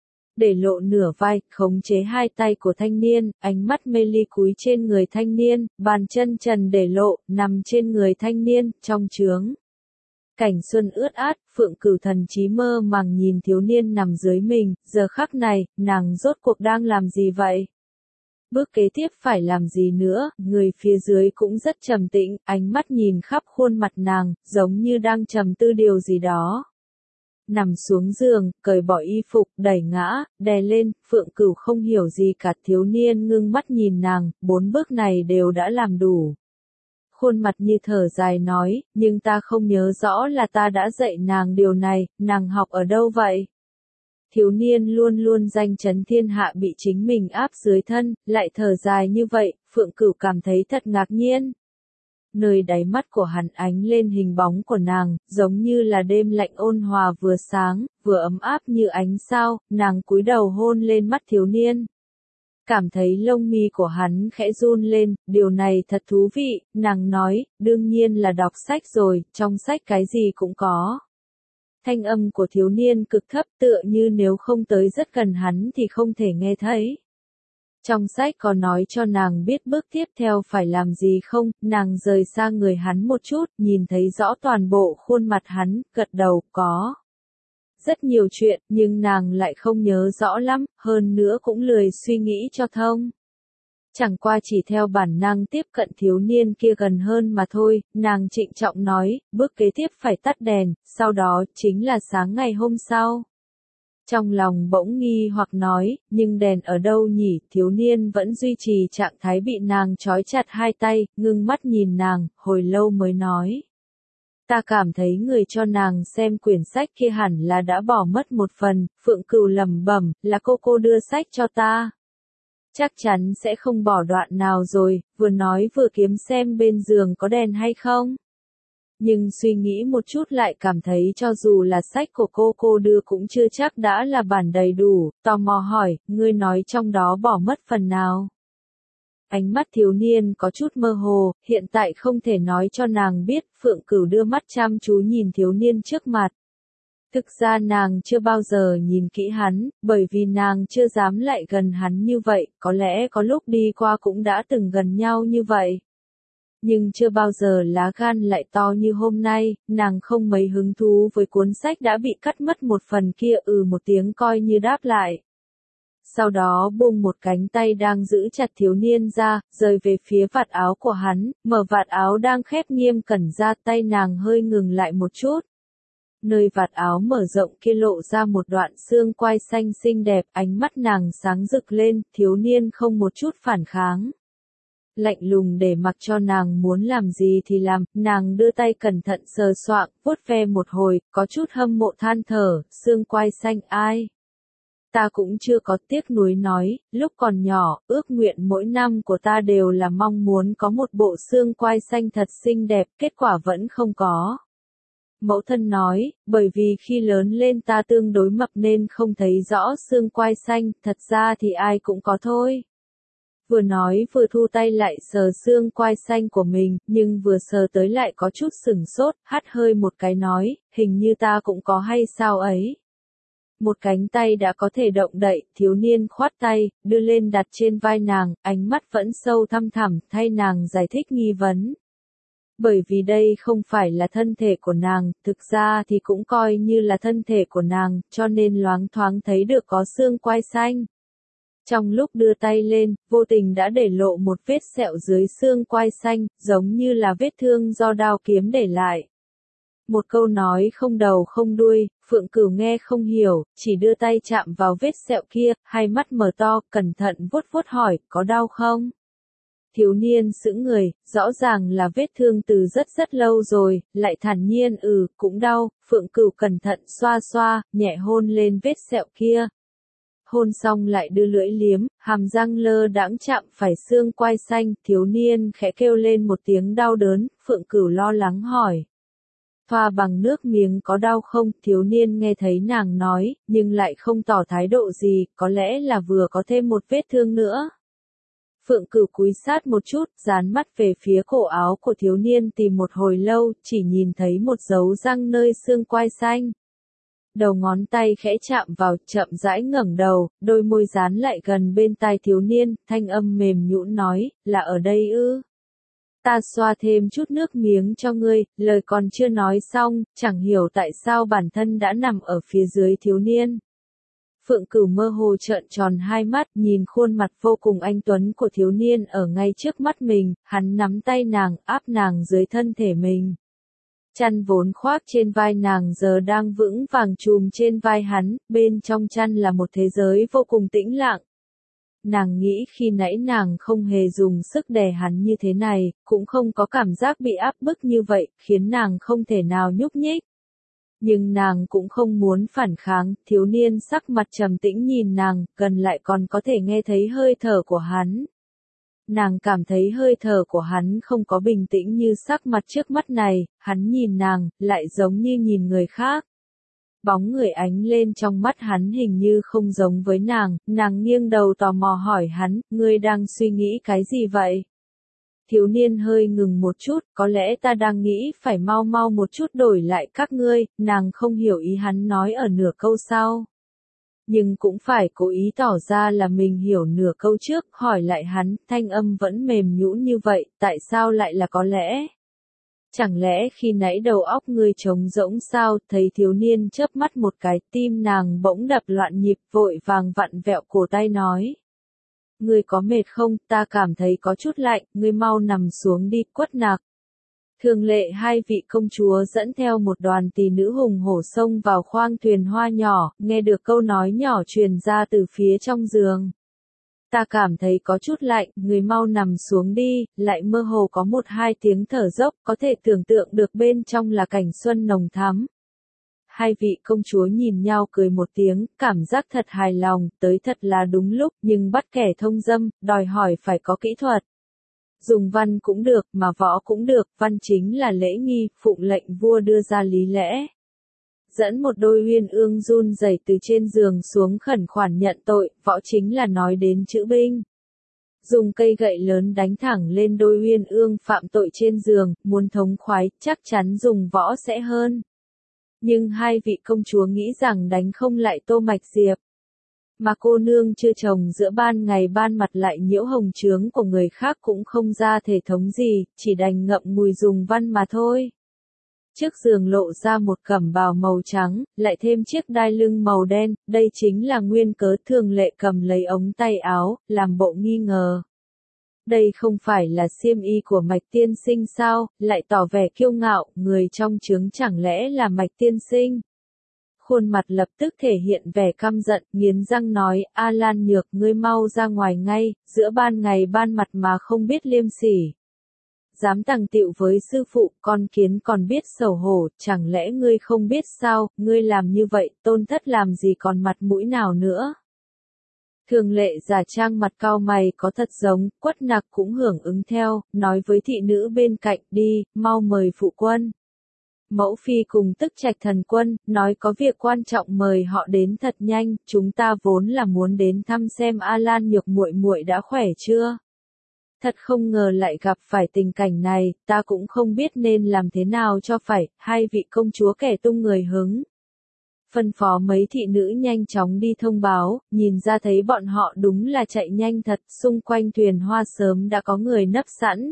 Để lộ nửa vai, khống chế hai tay của thanh niên, ánh mắt mê ly cúi trên người thanh niên, bàn chân trần để lộ, nằm trên người thanh niên, trong trướng. Cảnh xuân ướt át, Phượng Cửu thần trí mơ màng nhìn thiếu niên nằm dưới mình, giờ khắc này, nàng rốt cuộc đang làm gì vậy? Bước kế tiếp phải làm gì nữa, người phía dưới cũng rất trầm tĩnh, ánh mắt nhìn khắp khuôn mặt nàng, giống như đang trầm tư điều gì đó. Nằm xuống giường, cởi bỏ y phục, đẩy ngã, đè lên, Phượng Cửu không hiểu gì cả, thiếu niên ngưng mắt nhìn nàng, 4 bước này đều đã làm đủ. Khuôn mặt như thở dài nói, nhưng ta không nhớ rõ là ta đã dạy nàng điều này, nàng học ở đâu vậy? Thiếu niên luôn luôn danh chấn thiên hạ bị chính mình áp dưới thân, lại thở dài như vậy, Phượng Cửu cảm thấy thật ngạc nhiên. Nơi đáy mắt của hắn ánh lên hình bóng của nàng, giống như là đêm lạnh ôn hòa vừa sáng, vừa ấm áp như ánh sao, nàng cúi đầu hôn lên mắt thiếu niên. Cảm thấy lông mi của hắn khẽ run lên, điều này thật thú vị, nàng nói, đương nhiên là đọc sách rồi, trong sách cái gì cũng có. Thanh âm của thiếu niên cực thấp tựa như nếu không tới rất gần hắn thì không thể nghe thấy. Trong sách có nói cho nàng biết bước tiếp theo phải làm gì không, nàng rời xa người hắn một chút, nhìn thấy rõ toàn bộ khuôn mặt hắn, gật đầu, có. Rất nhiều chuyện, nhưng nàng lại không nhớ rõ lắm, hơn nữa cũng lười suy nghĩ cho thông. Chẳng qua chỉ theo bản năng tiếp cận thiếu niên kia gần hơn mà thôi, nàng trịnh trọng nói, bước kế tiếp phải tắt đèn, sau đó chính là sáng ngày hôm sau. Trong lòng bỗng nghi hoặc nói, nhưng đèn ở đâu nhỉ, thiếu niên vẫn duy trì trạng thái bị nàng trói chặt hai tay, ngưng mắt nhìn nàng, hồi lâu mới nói. Ta cảm thấy người cho nàng xem quyển sách kia hẳn là đã bỏ mất một phần, Phượng Cửu lẩm bẩm, là cô đưa sách cho ta. Chắc chắn sẽ không bỏ đoạn nào rồi, vừa nói vừa kiếm xem bên giường có đèn hay không. Nhưng suy nghĩ một chút lại cảm thấy cho dù là sách của cô đưa cũng chưa chắc đã là bản đầy đủ, tò mò hỏi, ngươi nói trong đó bỏ mất phần nào. Ánh mắt thiếu niên có chút mơ hồ, hiện tại không thể nói cho nàng biết, Phượng Cửu đưa mắt chăm chú nhìn thiếu niên trước mặt. Thực ra nàng chưa bao giờ nhìn kỹ hắn, bởi vì nàng chưa dám lại gần hắn như vậy, có lẽ có lúc đi qua cũng đã từng gần nhau như vậy. Nhưng chưa bao giờ lá gan lại to như hôm nay, nàng không mấy hứng thú với cuốn sách đã bị cắt mất một phần kia một tiếng coi như đáp lại. Sau đó buông một cánh tay đang giữ chặt thiếu niên ra, rời về phía vạt áo của hắn, mở vạt áo đang khép nghiêm cẩn ra, tay nàng hơi ngừng lại một chút. Nơi vạt áo mở rộng kia lộ ra một đoạn xương quai xanh xinh đẹp, ánh mắt nàng sáng rực lên, thiếu niên không một chút phản kháng. Lạnh lùng để mặc cho nàng muốn làm gì thì làm, nàng đưa tay cẩn thận sờ soạng, vuốt ve một hồi, có chút hâm mộ than thở, xương quai xanh ai. Ta cũng chưa có tiếc nuối nói, lúc còn nhỏ, ước nguyện mỗi năm của ta đều là mong muốn có một bộ xương quai xanh thật xinh đẹp, kết quả vẫn không có. Mẫu thân nói, bởi vì khi lớn lên ta tương đối mập nên không thấy rõ xương quai xanh, thật ra thì ai cũng có thôi. Vừa nói vừa thu tay lại sờ xương quai xanh của mình, nhưng vừa sờ tới lại có chút sửng sốt, hắt hơi một cái nói, hình như ta cũng có hay sao ấy. Một cánh tay đã có thể động đậy, thiếu niên khoát tay, đưa lên đặt trên vai nàng, ánh mắt vẫn sâu thăm thẳm, thay nàng giải thích nghi vấn. Bởi vì đây không phải là thân thể của nàng, thực ra thì cũng coi như là thân thể của nàng, cho nên loáng thoáng thấy được có xương quai xanh. Trong lúc đưa tay lên, vô tình đã để lộ một vết sẹo dưới xương quai xanh, giống như là vết thương do đao kiếm để lại. Một câu nói không đầu không đuôi, Phượng Cửu nghe không hiểu, chỉ đưa tay chạm vào vết sẹo kia, hai mắt mở to, cẩn thận vuốt vuốt hỏi, có đau không? Thiếu niên sững người, rõ ràng là vết thương từ rất lâu rồi, lại thản nhiên cũng đau, Phượng Cửu cẩn thận xoa xoa, nhẹ hôn lên vết sẹo kia. Hôn xong lại đưa lưỡi liếm, hàm răng lơ đãng chạm phải xương quai xanh, thiếu niên khẽ kêu lên một tiếng đau đớn, Phượng Cửu lo lắng hỏi. Thoa bằng nước miếng có đau không, thiếu niên nghe thấy nàng nói, nhưng lại không tỏ thái độ gì, có lẽ là vừa có thêm một vết thương nữa. Phượng Cửu cúi sát một chút, dán mắt về phía cổ áo của thiếu niên tìm một hồi lâu, chỉ nhìn thấy một dấu răng nơi xương quai xanh. Đầu ngón tay khẽ chạm vào, chậm rãi ngẩng đầu, đôi môi dán lại gần bên tai thiếu niên, thanh âm mềm nhũn nói, là ở đây ư? Ta xoa thêm chút nước miếng cho ngươi, lời còn chưa nói xong, chẳng hiểu tại sao bản thân đã nằm ở phía dưới thiếu niên. Phượng Cửu mơ hồ trợn tròn hai mắt, nhìn khuôn mặt vô cùng anh tuấn của thiếu niên ở ngay trước mắt mình, hắn nắm tay nàng, áp nàng dưới thân thể mình. Chăn vốn khoác trên vai nàng giờ đang vững vàng chùm trên vai hắn, bên trong chăn là một thế giới vô cùng tĩnh lặng. Nàng nghĩ khi nãy nàng không hề dùng sức đè hắn như thế này, cũng không có cảm giác bị áp bức như vậy, khiến nàng không thể nào nhúc nhích. Nhưng nàng cũng không muốn phản kháng, thiếu niên sắc mặt trầm tĩnh nhìn nàng, gần lại còn có thể nghe thấy hơi thở của hắn. Nàng cảm thấy hơi thở của hắn không có bình tĩnh như sắc mặt trước mắt này, hắn nhìn nàng, lại giống như nhìn người khác. Bóng người ánh lên trong mắt hắn hình như không giống với nàng nghiêng đầu tò mò hỏi hắn, ngươi đang suy nghĩ cái gì vậy? Thiếu niên hơi ngừng một chút, có lẽ ta đang nghĩ phải mau mau một chút đổi lại các ngươi, nàng không hiểu ý hắn nói ở nửa câu sau. Nhưng cũng phải cố ý tỏ ra là mình hiểu nửa câu trước, hỏi lại hắn, thanh âm vẫn mềm nhũn như vậy, tại sao lại là có lẽ? Chẳng lẽ khi nãy đầu óc ngươi trống rỗng sao? Thấy thiếu niên chớp mắt một cái, tim nàng bỗng đập loạn nhịp, vội vàng vặn vẹo cổ tay nói. Ngươi có mệt không? Ta cảm thấy có chút lạnh, ngươi mau nằm xuống đi, Quất Nạc. Thường lệ hai vị công chúa dẫn theo một đoàn tỷ nữ hùng hổ xông vào khoang thuyền hoa nhỏ, nghe được câu nói nhỏ truyền ra từ phía trong giường. Ta cảm thấy có chút lạnh, người mau nằm xuống đi, lại mơ hồ có một hai tiếng thở dốc, có thể tưởng tượng được bên trong là cảnh xuân nồng thắm. Hai vị công chúa nhìn nhau cười một tiếng, cảm giác thật hài lòng, tới thật là đúng lúc, nhưng bắt kẻ thông dâm, đòi hỏi phải có kỹ thuật. Dùng văn cũng được, mà võ cũng được, văn chính là lễ nghi, phụng lệnh vua đưa ra lý lẽ. Dẫn một đôi uyên ương run rẩy từ trên giường xuống khẩn khoản nhận tội, võ chính là nói đến chữ binh. Dùng cây gậy lớn đánh thẳng lên đôi uyên ương phạm tội trên giường, muốn thống khoái, chắc chắn dùng võ sẽ hơn. Nhưng hai vị công chúa nghĩ rằng đánh không lại Tô Mạch Diệp. Mà cô nương chưa chồng giữa ban ngày ban mặt lại nhiễu hồng trướng của người khác cũng không ra thể thống gì, chỉ đành ngậm ngùi dùng văn mà thôi. Trước giường lộ ra một cẩm bào màu trắng, lại thêm chiếc đai lưng màu đen, đây chính là nguyên cớ Thường Lệ cầm lấy ống tay áo, làm bộ nghi ngờ. Đây không phải là xiêm y của Mạch tiên sinh sao, lại tỏ vẻ kiêu ngạo, người trong trướng chẳng lẽ là Mạch tiên sinh. Khuôn mặt lập tức thể hiện vẻ căm giận, nghiến răng nói, A Lan Nhược, ngươi mau ra ngoài ngay, giữa ban ngày ban mặt mà không biết liêm sỉ. Dám tằng tiệu với sư phụ, con kiến còn biết xấu hổ, chẳng lẽ ngươi không biết sao, ngươi làm như vậy, tôn thất làm gì còn mặt mũi nào nữa. Thường Lệ giả trang mặt cau mày có thật giống, Quất Nạc cũng hưởng ứng theo, nói với thị nữ bên cạnh, đi, mau mời phụ quân. Mẫu phi cùng Tức Trạch thần quân, nói có việc quan trọng mời họ đến thật nhanh, chúng ta vốn là muốn đến thăm xem A Lan Nhược muội muội đã khỏe chưa. Thật không ngờ lại gặp phải tình cảnh này, ta cũng không biết nên làm thế nào cho phải, hai vị công chúa kẻ tung người hứng. Phân phó mấy thị nữ nhanh chóng đi thông báo, nhìn ra thấy bọn họ đúng là chạy nhanh thật, xung quanh thuyền hoa sớm đã có người nấp sẵn.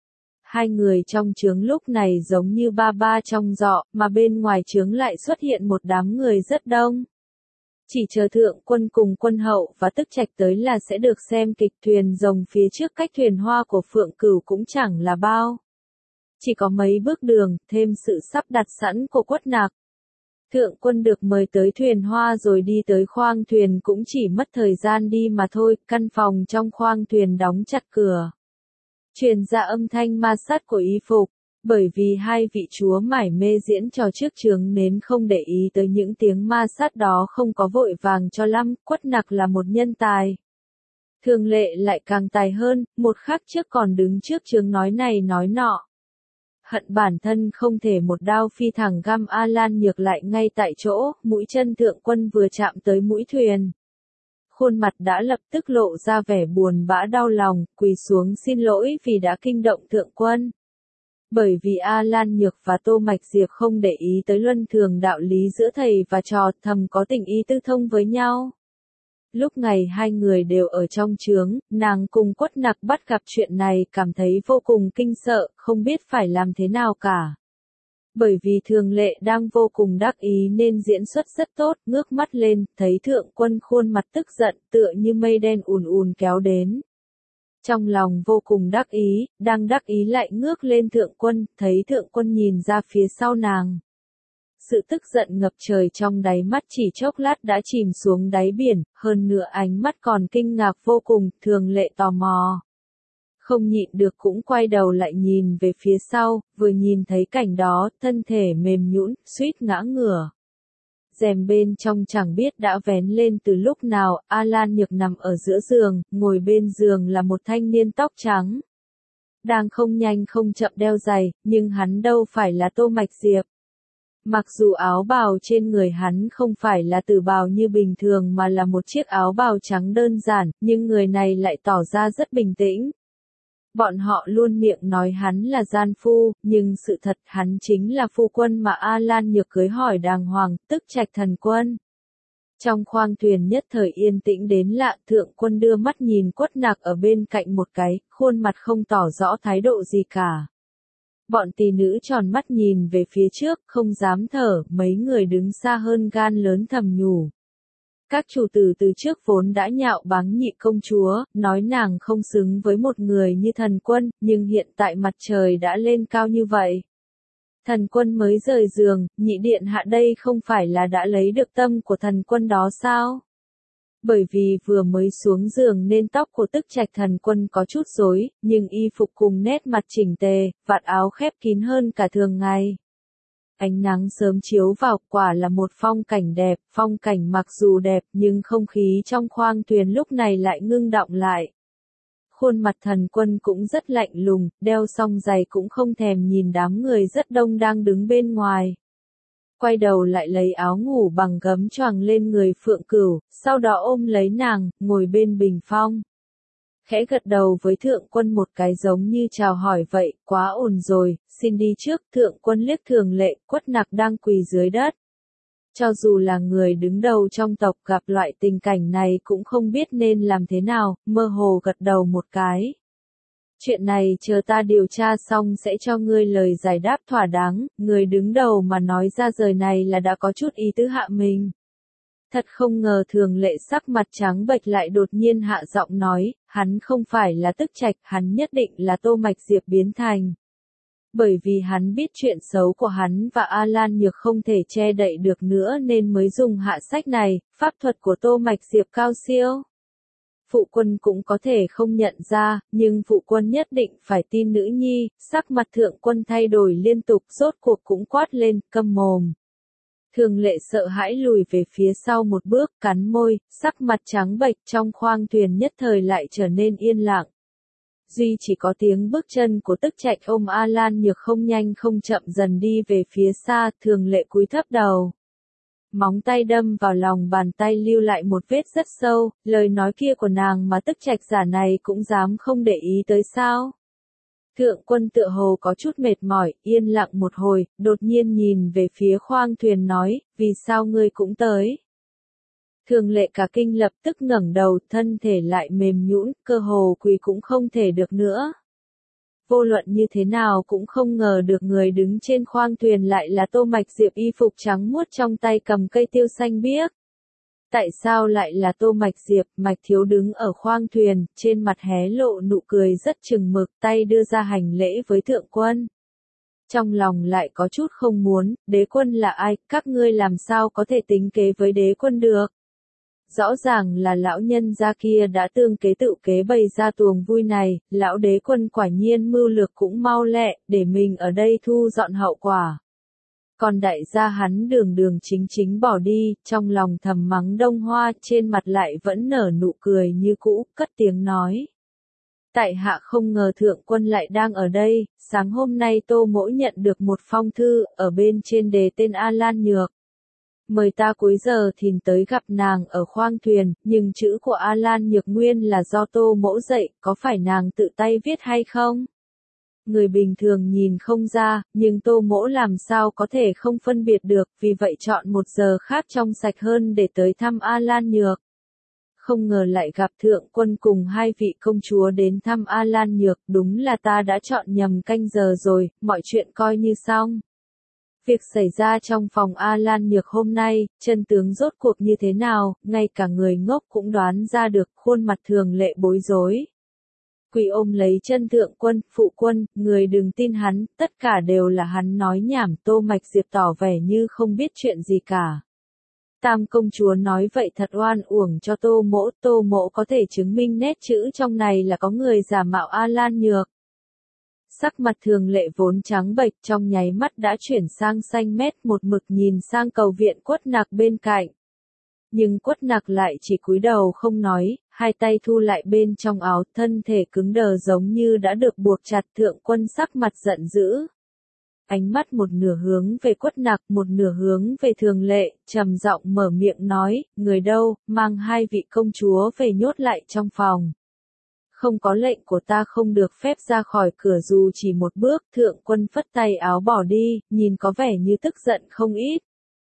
Hai người trong trướng lúc này giống như ba ba trong giọ, mà bên ngoài trướng lại xuất hiện một đám người rất đông. Chỉ chờ thượng quân cùng quân hậu và Tức Trạch tới là sẽ được xem kịch thuyền rồng phía trước cách thuyền hoa của Phượng Cửu cũng chẳng là bao. Chỉ có mấy bước đường, thêm sự sắp đặt sẵn của Quất Nạc. Thượng quân được mời tới thuyền hoa rồi đi tới khoang thuyền cũng chỉ mất thời gian đi mà thôi, căn phòng trong khoang thuyền đóng chặt cửa. Truyền ra âm thanh ma sát của y phục. Bởi vì hai vị chúa mải mê diễn trò trước trướng nên không để ý tới những tiếng ma sát đó không có vội vàng cho lắm, Quất Nạc là một nhân tài. Thường Lệ lại càng tài hơn, một khắc trước còn đứng trước trướng nói này nói nọ. Hận bản thân không thể một đao phi thẳng găm A Lan Nhược lại ngay tại chỗ, mũi chân thượng quân vừa chạm tới mũi thuyền. Khuôn mặt đã lập tức lộ ra vẻ buồn bã đau lòng, quỳ xuống xin lỗi vì đã kinh động thượng quân. Bởi vì A Lan Nhược và Tô Mạch Diệp không để ý tới luân thường đạo lý giữa thầy và trò, thầm có tình ý tư thông với nhau. Lúc ngày hai người đều ở trong trướng, nàng cùng Quất Nặc bắt gặp chuyện này cảm thấy vô cùng kinh sợ, không biết phải làm thế nào cả. Bởi vì Thường Lệ đang vô cùng đắc ý nên diễn xuất rất tốt, ngước mắt lên, thấy Thượng Quân khuôn mặt tức giận, tựa như mây đen ùn ùn kéo đến. Trong lòng vô cùng đắc ý, đang đắc ý lại ngước lên Thượng Quân, thấy Thượng Quân nhìn ra phía sau nàng. Sự tức giận ngập trời trong đáy mắt chỉ chốc lát đã chìm xuống đáy biển, hơn nữa ánh mắt còn kinh ngạc vô cùng, Thường Lệ tò mò. Không nhịn được cũng quay đầu lại nhìn về phía sau, vừa nhìn thấy cảnh đó, thân thể mềm nhũn, suýt ngã ngửa. Rèm bên trong chẳng biết đã vén lên từ lúc nào, A Lan Nhược nằm ở giữa giường, ngồi bên giường là một thanh niên tóc trắng. Đang không nhanh không chậm đeo giày, nhưng hắn đâu phải là Tô Mạch Diệp. Mặc dù áo bào trên người hắn không phải là tử bào như bình thường mà là một chiếc áo bào trắng đơn giản, nhưng người này lại tỏ ra rất bình tĩnh. Bọn họ luôn miệng nói hắn là gian phu, nhưng sự thật hắn chính là phu quân mà A Lan Nhược cưới hỏi đàng hoàng, tức Trạch Thần Quân. Trong khoang thuyền nhất thời yên tĩnh đến lạ, Thượng Quân đưa mắt nhìn Quất Nặc ở bên cạnh một cái, khuôn mặt không tỏ rõ thái độ gì cả. Bọn tỷ nữ tròn mắt nhìn về phía trước, không dám thở, mấy người đứng xa hơn gan lớn thầm nhủ. Các chủ tử từ trước vốn đã nhạo báng Nhị công chúa, nói nàng không xứng với một người như Thần Quân, nhưng hiện tại mặt trời đã lên cao như vậy. Thần Quân mới rời giường, Nhị điện hạ đây không phải là đã lấy được tâm của Thần Quân đó sao? Bởi vì vừa mới xuống giường nên tóc của Tức Trạch Thần Quân có chút rối, nhưng y phục cùng nét mặt chỉnh tề, vạt áo khép kín hơn cả thường ngày. Ánh nắng sớm chiếu vào, quả là một phong cảnh đẹp, phong cảnh mặc dù đẹp nhưng không khí trong khoang thuyền lúc này lại ngưng đọng lại. Khuôn mặt Thần Quân cũng rất lạnh lùng, đeo xong giày cũng không thèm nhìn đám người rất đông đang đứng bên ngoài. Quay đầu lại lấy áo ngủ bằng gấm choàng lên người Phượng Cửu, sau đó ôm lấy nàng, ngồi bên bình phong. Khẽ gật đầu với Thượng Quân một cái giống như chào hỏi vậy, quá ổn rồi, xin đi trước. Thượng Quân liếc Thường Lệ, Quất Nặc đang quỳ dưới đất. Cho dù là người đứng đầu trong tộc gặp loại tình cảnh này cũng không biết nên làm thế nào, mơ hồ gật đầu một cái. Chuyện này chờ ta điều tra xong sẽ cho ngươi lời giải đáp thỏa đáng, người đứng đầu mà nói ra lời này là đã có chút ý tứ hạ mình. Thật không ngờ Thường Lệ sắc mặt trắng bệch lại đột nhiên hạ giọng nói, hắn không phải là Tức Trạch, hắn nhất định là Tô Mạch Diệp biến thành. Bởi vì hắn biết chuyện xấu của hắn và A Lan Nhược không thể che đậy được nữa nên mới dùng hạ sách này, pháp thuật của Tô Mạch Diệp cao siêu. Phụ quân cũng có thể không nhận ra, nhưng phụ quân nhất định phải tin nữ nhi, sắc mặt Thượng Quân thay đổi liên tục, rốt cuộc cũng quát lên, câm mồm. Thường Lệ sợ hãi lùi về phía sau một bước, cắn môi, sắc mặt trắng bệch, trong khoang thuyền nhất thời lại trở nên yên lặng. Duy chỉ có tiếng bước chân của Tức Trạch ôm A Lan Nhược không nhanh không chậm dần đi về phía xa, Thường Lệ cúi thấp đầu. Móng tay đâm vào lòng bàn tay lưu lại một vết rất sâu, lời nói kia của nàng mà Tức Trạch giả này cũng dám không để ý tới sao. Thượng Quân tựa hồ có chút mệt mỏi, yên lặng một hồi, đột nhiên nhìn về phía khoang thuyền nói, vì sao ngươi cũng tới. Thường Lệ cả kinh lập tức ngẩng đầu, thân thể lại mềm nhũn, cơ hồ quỳ cũng không thể được nữa. Vô luận như thế nào cũng không ngờ được người đứng trên khoang thuyền lại là Tô Mạch Diệp, y phục trắng muốt trong tay cầm cây tiêu xanh biếc. Tại sao lại là Tô Mạch Diệp? Mạch Thiếu đứng ở khoang thuyền, trên mặt hé lộ nụ cười rất chừng mực, tay đưa ra hành lễ với Thượng Quân. Trong lòng lại có chút không muốn, đế quân là ai, các ngươi làm sao có thể tính kế với đế quân được? Rõ ràng là lão nhân gia kia đã tương kế tự kế bày ra tuồng vui này, lão đế quân quả nhiên mưu lược cũng mau lẹ, để mình ở đây thu dọn hậu quả. Còn đại gia hắn đường đường chính chính bỏ đi, trong lòng thầm mắng Đông Hoa, trên mặt lại vẫn nở nụ cười như cũ, cất tiếng nói. Tại hạ không ngờ Thượng Quân lại đang ở đây, sáng hôm nay Tô Mỗ nhận được một phong thư, ở bên trên đề tên A Lan Nhược. Mời ta cuối giờ thìn tới gặp nàng ở khoang thuyền, nhưng chữ của A Lan Nhược nguyên là do Tô Mỗ dạy, có phải nàng tự tay viết hay không? Người bình thường nhìn không ra, nhưng Tô Mỗ làm sao có thể không phân biệt được, vì vậy chọn một giờ khác trong sạch hơn để tới thăm A Lan Nhược. Không ngờ lại gặp thượng quân cùng hai vị công chúa đến thăm A Lan Nhược, đúng là ta đã chọn nhầm canh giờ rồi, mọi chuyện coi như xong. Việc xảy ra trong phòng A Lan Nhược hôm nay, chân tướng rốt cuộc như thế nào, ngay cả người ngốc cũng đoán ra được, khuôn mặt Thường Lệ bối rối. Quỳ ôm lấy chân thượng quân, phụ quân, người đừng tin hắn, tất cả đều là hắn nói nhảm. Tô Mạch Diệp tỏ vẻ như không biết chuyện gì cả. Tam công chúa nói vậy thật oan uổng cho Tô Mỗ có thể chứng minh nét chữ trong này là có người giả mạo A Lan Nhược. Sắc mặt Thường Lệ vốn trắng bệch trong nháy mắt đã chuyển sang xanh mét, một mực nhìn sang Cầu Viện Quất Nặc bên cạnh. Nhưng Quất Nặc lại chỉ cúi đầu không nói, hai tay thu lại bên trong áo, thân thể cứng đờ giống như đã được buộc chặt. Thượng quân sắc mặt giận dữ. Ánh mắt một nửa hướng về Quất Nặc, một nửa hướng về Thường Lệ, trầm giọng mở miệng nói, người đâu, mang hai vị công chúa về nhốt lại trong phòng. Không có lệnh của ta không được phép ra khỏi cửa dù chỉ một bước. Thượng quân phất tay áo bỏ đi, nhìn có vẻ như tức giận không ít.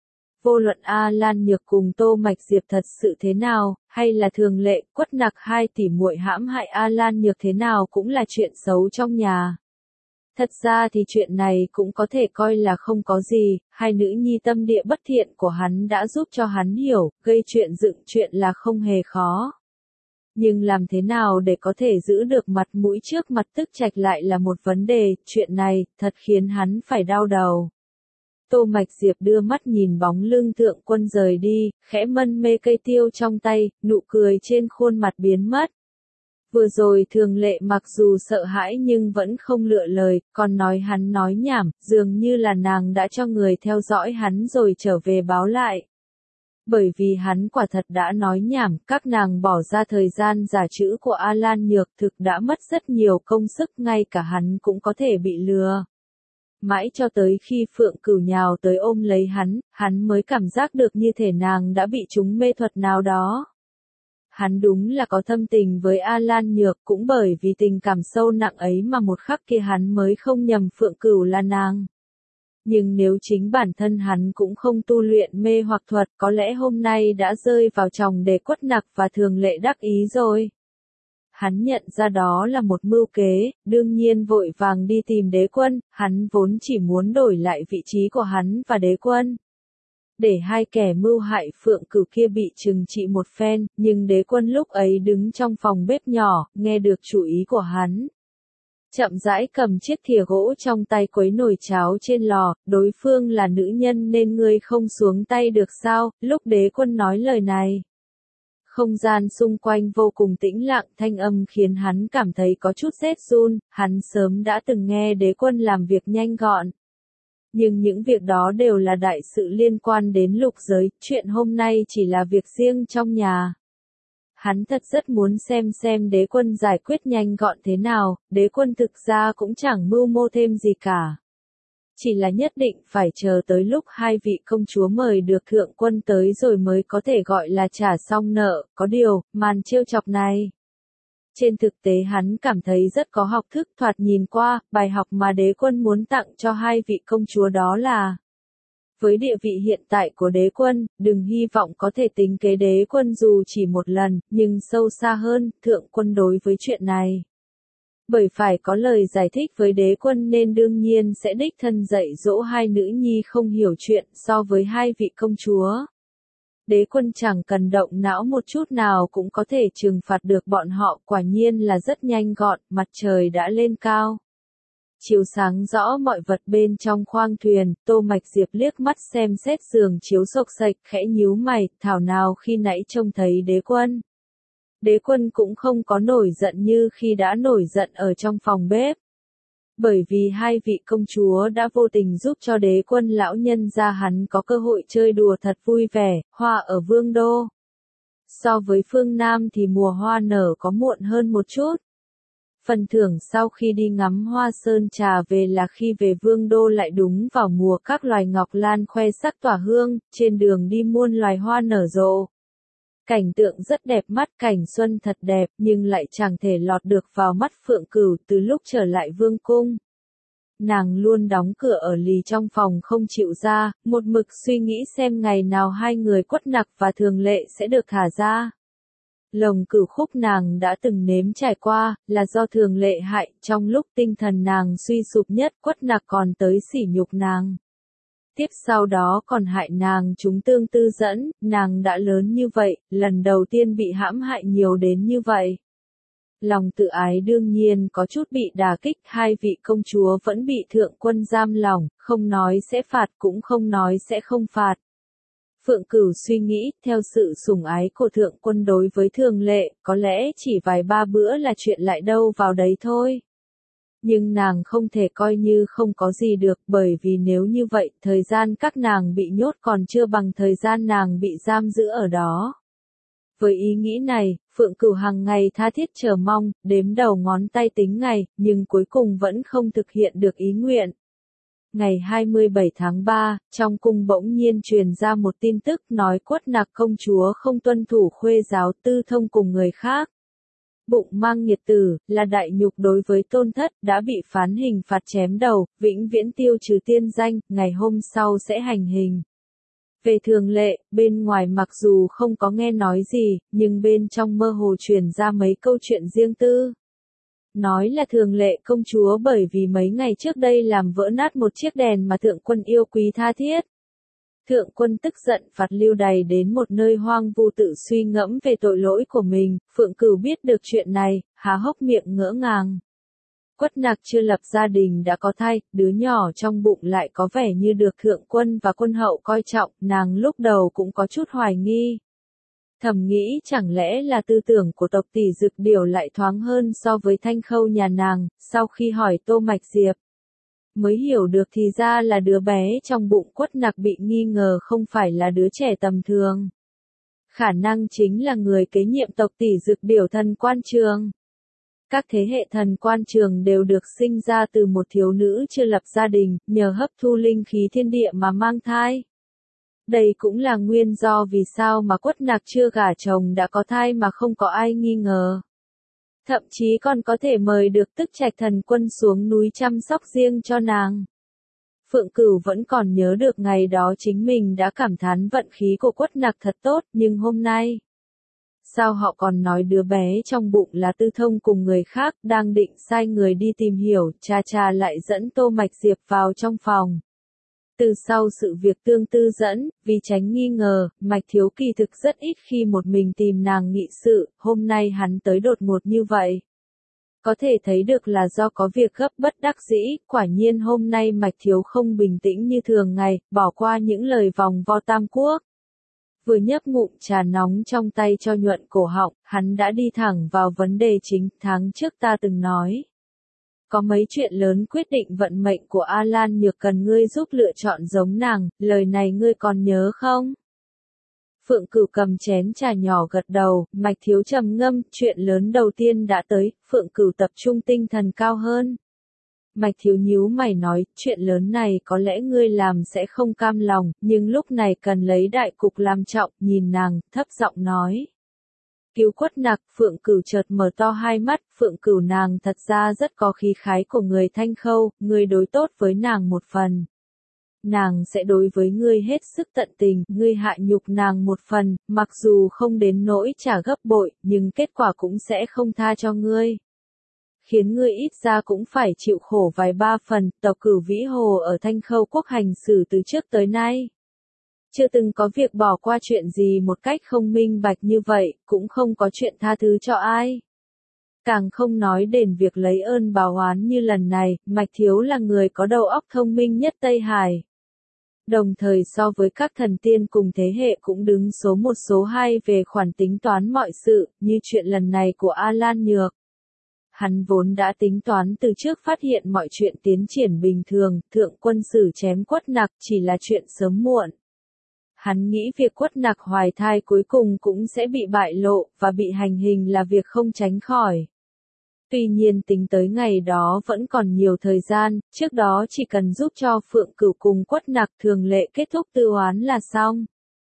Vô luận A Lan Nhược cùng Tô Mạch Diệp thật sự thế nào, hay là Thường Lệ, Quất Nặc hai tỷ muội hãm hại A Lan Nhược thế nào cũng là chuyện xấu trong nhà. Thật ra thì chuyện này cũng có thể coi là không có gì, hai nữ nhi tâm địa bất thiện của hắn đã giúp cho hắn hiểu, gây chuyện dựng chuyện là không hề khó. Nhưng làm thế nào để có thể giữ được mặt mũi trước mặt Tức Trạch lại là một vấn đề, chuyện này thật khiến hắn phải đau đầu. Tô Mạch Diệp đưa mắt nhìn bóng lưng thượng quân rời đi, khẽ mân mê cây tiêu trong tay, nụ cười trên khuôn mặt biến mất. Vừa rồi Thường Lệ mặc dù sợ hãi nhưng vẫn không lựa lời, còn nói hắn nói nhảm, dường như là nàng đã cho người theo dõi hắn rồi trở về báo lại. Bởi vì hắn quả thật đã nói nhảm, các nàng bỏ ra thời gian giả chữ của A Lan Nhược thực đã mất rất nhiều công sức, ngay cả hắn cũng có thể bị lừa. Mãi cho tới khi Phượng Cửu nhào tới ôm lấy hắn mới cảm giác được như thể nàng đã bị trúng mê thuật nào đó. Hắn đúng là có thâm tình với A Lan Nhược, cũng bởi vì tình cảm sâu nặng ấy mà một khắc kia hắn mới không nhầm Phượng Cửu là nàng. Nhưng nếu chính bản thân hắn cũng không tu luyện mê hoặc thuật, có lẽ hôm nay đã rơi vào chòng để Quất Nặc và Thường Lệ đắc ý rồi. Hắn nhận ra đó là một mưu kế, đương nhiên vội vàng đi tìm đế quân, hắn vốn chỉ muốn đổi lại vị trí của hắn và đế quân. Để hai kẻ mưu hại Phượng Cửu kia bị trừng trị một phen, nhưng đế quân lúc ấy đứng trong phòng bếp nhỏ, nghe được chủ ý của hắn. Chậm rãi cầm chiếc thìa gỗ trong tay quấy nồi cháo trên lò, đối phương là nữ nhân nên ngươi không xuống tay được sao, lúc đế quân nói lời này. Không gian xung quanh vô cùng tĩnh lặng, thanh âm khiến hắn cảm thấy có chút rét run, hắn sớm đã từng nghe đế quân làm việc nhanh gọn. Nhưng những việc đó đều là đại sự liên quan đến lục giới, chuyện hôm nay chỉ là việc riêng trong nhà. Hắn thật rất muốn xem đế quân giải quyết nhanh gọn thế nào, đế quân thực ra cũng chẳng mưu mô thêm gì cả. Chỉ là nhất định phải chờ tới lúc hai vị công chúa mời được thượng quân tới rồi mới có thể gọi là trả xong nợ, có điều, màn trêu chọc này. Trên thực tế hắn cảm thấy rất có học thức, thoạt nhìn qua, bài học mà đế quân muốn tặng cho hai vị công chúa đó là: với địa vị hiện tại của đế quân, đừng hy vọng có thể tính kế đế quân dù chỉ một lần, nhưng sâu xa hơn, thượng quân đối với chuyện này. Bởi phải có lời giải thích với đế quân nên đương nhiên sẽ đích thân dạy dỗ hai nữ nhi không hiểu chuyện. So với hai vị công chúa, đế quân chẳng cần động não một chút nào cũng có thể trừng phạt được bọn họ, quả nhiên là rất nhanh gọn. Mặt trời đã lên cao, chiếu sáng rõ mọi vật bên trong khoang thuyền. Tô Mạch Diệp liếc mắt xem xét giường chiếu xộc xệch, khẽ nhíu mày, thảo nào khi nãy trông thấy đế quân. Đế quân cũng không có nổi giận như khi đã nổi giận ở trong phòng bếp. Bởi vì hai vị công chúa đã vô tình giúp cho đế quân lão nhân gia hắn có cơ hội chơi đùa thật vui vẻ, hoa ở Vương Đô. So với phương Nam thì mùa hoa nở có muộn hơn một chút. Phần thưởng sau khi đi ngắm hoa sơn trà về là khi về Vương Đô lại đúng vào mùa các loài ngọc lan khoe sắc tỏa hương, trên đường đi muôn loài hoa nở rộ. Cảnh tượng rất đẹp mắt, cảnh xuân thật đẹp, nhưng lại chẳng thể lọt được vào mắt Phượng Cửu từ lúc trở lại vương cung. Nàng luôn đóng cửa ở lì trong phòng không chịu ra, một mực suy nghĩ xem ngày nào hai người Quất Nặc và Thường Lệ sẽ được thả ra. Lồng cửu khúc nàng đã từng nếm trải qua, là do Thường Lệ hại, trong lúc tinh thần nàng suy sụp nhất, Quất Nặc còn tới sỉ nhục nàng. Tiếp sau đó còn hại nàng chúng tương tư dẫn, nàng đã lớn như vậy, lần đầu tiên bị hãm hại nhiều đến như vậy. Lòng tự ái đương nhiên có chút bị đả kích, hai vị công chúa vẫn bị thượng quân giam lòng, không nói sẽ phạt cũng không nói sẽ không phạt. Phượng Cửu suy nghĩ, theo sự sủng ái của thượng quân đối với Thường Lệ, có lẽ chỉ vài ba bữa là chuyện lại đâu vào đấy thôi. Nhưng nàng không thể coi như không có gì được, bởi vì nếu như vậy, thời gian các nàng bị nhốt còn chưa bằng thời gian nàng bị giam giữ ở đó. Với ý nghĩ này, Phượng Cửu hàng ngày tha thiết chờ mong, đếm đầu ngón tay tính ngày, nhưng cuối cùng vẫn không thực hiện được ý nguyện. Ngày 27 tháng 3, trong cung bỗng nhiên truyền ra một tin tức nói Quất Nặc công chúa không tuân thủ khuê giáo tư thông cùng người khác. Bụng mang nghiệt tử, là đại nhục đối với tôn thất, đã bị phán hình phạt chém đầu, vĩnh viễn tiêu trừ tiên danh, ngày hôm sau sẽ hành hình. Về Thường Lệ, bên ngoài mặc dù không có nghe nói gì, nhưng bên trong mơ hồ truyền ra mấy câu chuyện riêng tư. Nói là Thường Lệ công chúa bởi vì mấy ngày trước đây làm vỡ nát một chiếc đèn mà thượng quân yêu quý tha thiết. Thượng quân tức giận phạt lưu đày đến một nơi hoang vu tự suy ngẫm về tội lỗi của mình, Phượng Cửu biết được chuyện này, há hốc miệng ngỡ ngàng. Quất Nặc chưa lập gia đình đã có thai, đứa nhỏ trong bụng lại có vẻ như được thượng quân và quân hậu coi trọng, nàng lúc đầu cũng có chút hoài nghi. Thầm nghĩ chẳng lẽ là tư tưởng của tộc tỷ Dực Điểu lại thoáng hơn so với Thanh Khâu nhà nàng, sau khi hỏi Tô Mạch Diệp. Mới hiểu được thì ra là đứa bé trong bụng Quất Nặc bị nghi ngờ không phải là đứa trẻ tầm thường. Khả năng chính là người kế nhiệm tộc tỷ Dực Điểu Thần Quan Trường. Các thế hệ Thần Quan Trường đều được sinh ra từ một thiếu nữ chưa lập gia đình, nhờ hấp thu linh khí thiên địa mà mang thai. Đây cũng là nguyên do vì sao mà Quất Nặc chưa gả chồng đã có thai mà không có ai nghi ngờ. Thậm chí còn có thể mời được Tức Trạch thần quân xuống núi chăm sóc riêng cho nàng. Phượng Cửu vẫn còn nhớ được ngày đó chính mình đã cảm thán vận khí của Quất Nặc thật tốt, nhưng hôm nay, sao họ còn nói đứa bé trong bụng là tư thông cùng người khác, đang định sai người đi tìm hiểu, cha lại dẫn Tô Mạch Diệp vào trong phòng. Từ sau sự việc tương tư dẫn, vì tránh nghi ngờ, Mạch Thiếu kỳ thực rất ít khi một mình tìm nàng nghị sự, hôm nay hắn tới đột ngột như vậy. Có thể thấy được là do có việc gấp bất đắc dĩ, quả nhiên hôm nay Mạch Thiếu không bình tĩnh như thường ngày, bỏ qua những lời vòng vo tam quốc. Vừa nhấp ngụm trà nóng trong tay cho nhuận cổ họng, hắn đã đi thẳng vào vấn đề chính, tháng trước ta từng nói. Có mấy chuyện lớn quyết định vận mệnh của A Lan Nhược cần ngươi giúp lựa chọn giống nàng, lời này ngươi còn nhớ không? Phượng Cửu cầm chén trà nhỏ gật đầu, Mạch Thiếu trầm ngâm, chuyện lớn đầu tiên đã tới, Phượng Cửu tập trung tinh thần cao hơn. Mạch Thiếu nhíu mày nói, chuyện lớn này có lẽ ngươi làm sẽ không cam lòng, nhưng lúc này cần lấy đại cục làm trọng, nhìn nàng, thấp giọng nói. Cứu Quất Nặc, Phượng Cửu chợt mở to hai mắt, Phượng Cửu nàng thật ra rất có khí khái của người Thanh Khâu, ngươi đối tốt với nàng một phần. Nàng sẽ đối với ngươi hết sức tận tình, ngươi hạ nhục nàng một phần, mặc dù không đến nỗi trả gấp bội, nhưng kết quả cũng sẽ không tha cho ngươi. Khiến ngươi ít ra cũng phải chịu khổ vài ba phần, tộc Cửu Vĩ Hồ ở Thanh Khâu quốc hành xử từ trước tới nay. Chưa từng có việc bỏ qua chuyện gì một cách không minh bạch như vậy, cũng không có chuyện tha thứ cho ai. Càng không nói đến việc lấy ơn báo oán như lần này, Mạch Thiếu là người có đầu óc thông minh nhất Tây Hải. Đồng thời so với các thần tiên cùng thế hệ cũng đứng số 1 số 2 về khoản tính toán mọi sự, như chuyện lần này của A Lan Nhược. Hắn vốn đã tính toán từ trước phát hiện mọi chuyện tiến triển bình thường, thượng quân xử chém Quất Nặc chỉ là chuyện sớm muộn. Hắn nghĩ việc Quất Nặc hoài thai cuối cùng cũng sẽ bị bại lộ, và bị hành hình là việc không tránh khỏi. Tuy nhiên tính tới ngày đó vẫn còn nhiều thời gian, trước đó chỉ cần giúp cho Phượng Cửu cùng Quất Nặc Thường Lệ kết thúc tư oán là xong.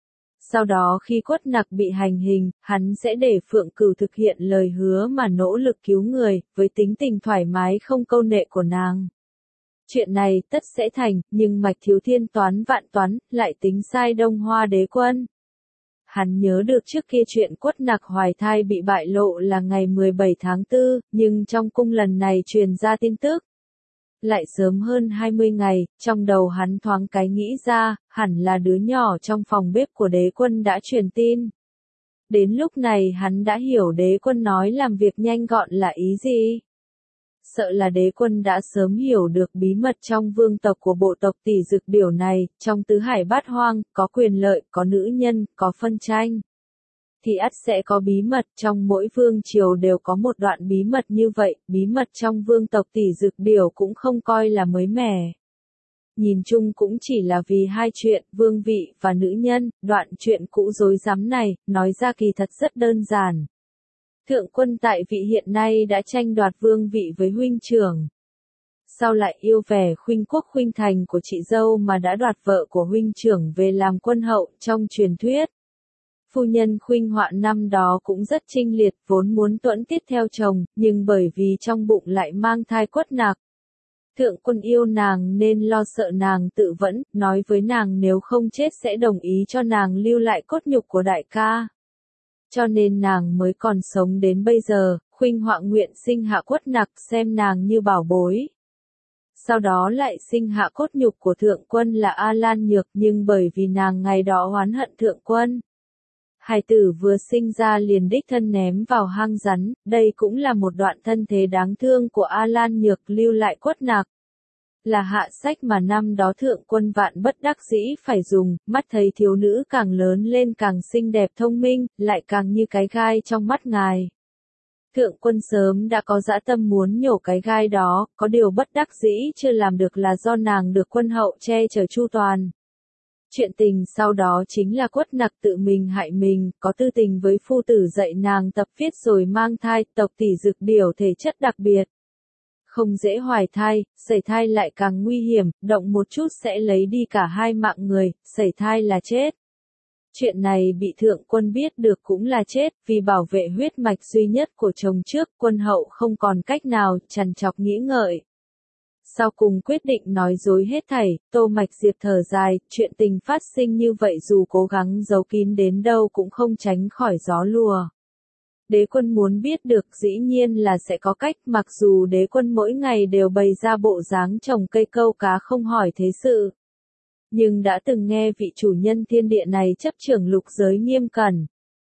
Sau đó khi Quất Nặc bị hành hình, hắn sẽ để Phượng Cửu thực hiện lời hứa mà nỗ lực cứu người, với tính tình thoải mái không câu nệ của nàng. Chuyện này tất sẽ thành, nhưng Mạch Thiếu thiên toán vạn toán, lại tính sai Đông Hoa Đế Quân. Hắn nhớ được trước kia chuyện Quất Nặc hoài thai bị bại lộ là ngày 17 tháng 4, nhưng trong cung lần này truyền ra tin tức lại sớm hơn 20 ngày, trong đầu hắn thoáng cái nghĩ ra, hẳn là đứa nhỏ trong phòng bếp của đế quân đã truyền tin. Đến lúc này hắn đã hiểu đế quân nói làm việc nhanh gọn là ý gì. Sợ là đế quân đã sớm hiểu được bí mật trong vương tộc của bộ tộc Tỷ Dực Điểu này, trong tứ hải bát hoang, có quyền lợi, có nữ nhân, có phân tranh. Thì ắt sẽ có bí mật, trong mỗi vương triều đều có một đoạn bí mật như vậy, bí mật trong vương tộc Tỷ Dực Điểu cũng không coi là mới mẻ. Nhìn chung cũng chỉ là vì hai chuyện, vương vị và nữ nhân, đoạn chuyện cũ rối rắm này, nói ra kỳ thật rất đơn giản. Thượng quân tại vị hiện nay đã tranh đoạt vương vị với huynh trưởng. Sau lại yêu vẻ khuynh quốc khuynh thành của chị dâu mà đã đoạt vợ của huynh trưởng về làm quân hậu trong truyền thuyết. Phu nhân Khuynh Họa năm đó cũng rất chinh liệt, vốn muốn tuẫn tiết theo chồng, nhưng bởi vì trong bụng lại mang thai Quất Nặc. Thượng quân yêu nàng nên lo sợ nàng tự vẫn, nói với nàng nếu không chết sẽ đồng ý cho nàng lưu lại cốt nhục của đại ca. Cho nên nàng mới còn sống đến bây giờ, Khuynh Họa nguyện sinh hạ Quất Nặc xem nàng như bảo bối. Sau đó lại sinh hạ cốt nhục của thượng quân là A Lan Nhược, nhưng bởi vì nàng ngày đó oán hận thượng quân. Hài tử vừa sinh ra liền đích thân ném vào hang rắn, đây cũng là một đoạn thân thế đáng thương của A Lan Nhược lưu lại Quất Nặc. Là hạ sách mà năm đó thượng quân vạn bất đắc dĩ phải dùng, mắt thấy thiếu nữ càng lớn lên càng xinh đẹp thông minh, lại càng như cái gai trong mắt ngài. Thượng quân sớm đã có dã tâm muốn nhổ cái gai đó, có điều bất đắc dĩ chưa làm được là do nàng được quân hậu che chở chu toàn. Chuyện tình sau đó chính là Quất Nặc tự mình hại mình, có tư tình với phu tử dạy nàng tập viết rồi mang thai, tộc Tỷ Dực Điểu thể chất đặc biệt. Không dễ hoài thai, sẩy thai lại càng nguy hiểm, động một chút sẽ lấy đi cả hai mạng người, sẩy thai là chết. Chuyện này bị thượng quân biết được cũng là chết, vì bảo vệ huyết mạch duy nhất của chồng trước, quân hậu không còn cách nào, trằn trọc nghĩ ngợi. Sau cùng quyết định nói dối hết thảy, Tô Mạch Diệp thở dài, chuyện tình phát sinh như vậy dù cố gắng giấu kín đến đâu cũng không tránh khỏi gió lùa. Đế quân muốn biết được dĩ nhiên là sẽ có cách, mặc dù đế quân mỗi ngày đều bày ra bộ dáng trồng cây câu cá không hỏi thế sự. Nhưng đã từng nghe vị chủ nhân thiên địa này chấp trưởng lục giới nghiêm cẩn.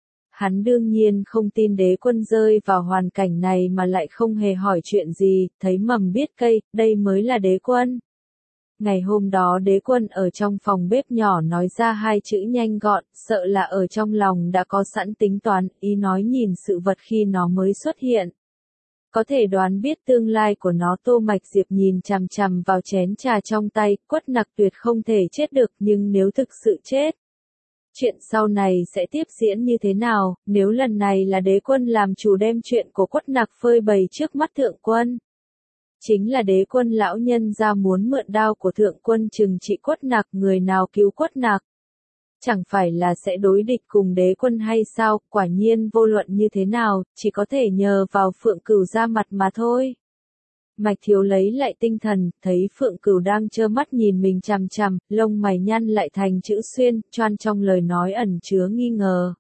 Hắn đương nhiên không tin đế quân rơi vào hoàn cảnh này mà lại không hề hỏi chuyện gì, thấy mầm biết cây, đây mới là đế quân. Ngày hôm đó đế quân ở trong phòng bếp nhỏ nói ra hai chữ nhanh gọn, sợ là ở trong lòng đã có sẵn tính toán, ý nói nhìn sự vật khi nó mới xuất hiện. Có thể đoán biết tương lai của nó. Tô Mạch Diệp nhìn chằm chằm vào chén trà trong tay, Quất Nặc tuyệt không thể chết được, nhưng nếu thực sự chết. Chuyện sau này sẽ tiếp diễn như thế nào, nếu lần này là đế quân làm chủ đem chuyện của Quất Nặc phơi bày trước mắt thượng quân. Chính là đế quân lão nhân ra muốn mượn đao của thượng quân trừng trị Quất Nặc, người nào cứu Quất Nặc. Chẳng phải là sẽ đối địch cùng đế quân hay sao, quả nhiên vô luận như thế nào, chỉ có thể nhờ vào Phượng Cửu ra mặt mà thôi. Mạch Thiếu lấy lại tinh thần, thấy Phượng Cửu đang trơ mắt nhìn mình chằm chằm, lông mày nhăn lại thành chữ xuyên, choan trong lời nói ẩn chứa nghi ngờ.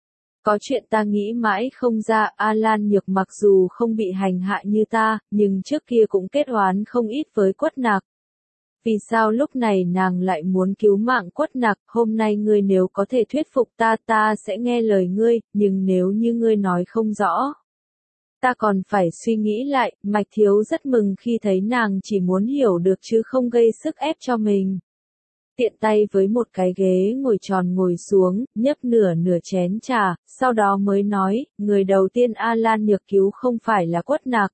Có chuyện ta nghĩ mãi không ra, A Lan Nhược mặc dù không bị hành hạ như ta, nhưng trước kia cũng kết oán không ít với Quất Nặc. Vì sao lúc này nàng lại muốn cứu mạng Quất Nặc, hôm nay ngươi nếu có thể thuyết phục ta, ta sẽ nghe lời ngươi, nhưng nếu như ngươi nói không rõ. Ta còn phải suy nghĩ lại, Mạch Thiếu rất mừng khi thấy nàng chỉ muốn hiểu được chứ không gây sức ép cho mình. Tiện tay với một cái ghế ngồi tròn ngồi xuống, nhấp nửa chén trà, sau đó mới nói, người đầu tiên A Lan Nhược cứu không phải là Quất Nặc,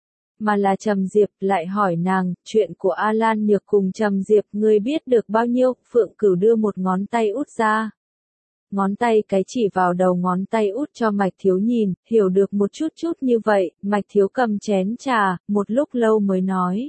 mà là Trầm Diệp, lại hỏi nàng, chuyện của A Lan Nhược cùng Trầm Diệp ngươi biết được bao nhiêu, Phượng Cửu đưa một ngón tay út ra. Ngón tay cái chỉ vào đầu ngón tay út cho Mạch Thiếu nhìn, hiểu được một chút như vậy, Mạch Thiếu cầm chén trà, một lúc lâu mới nói.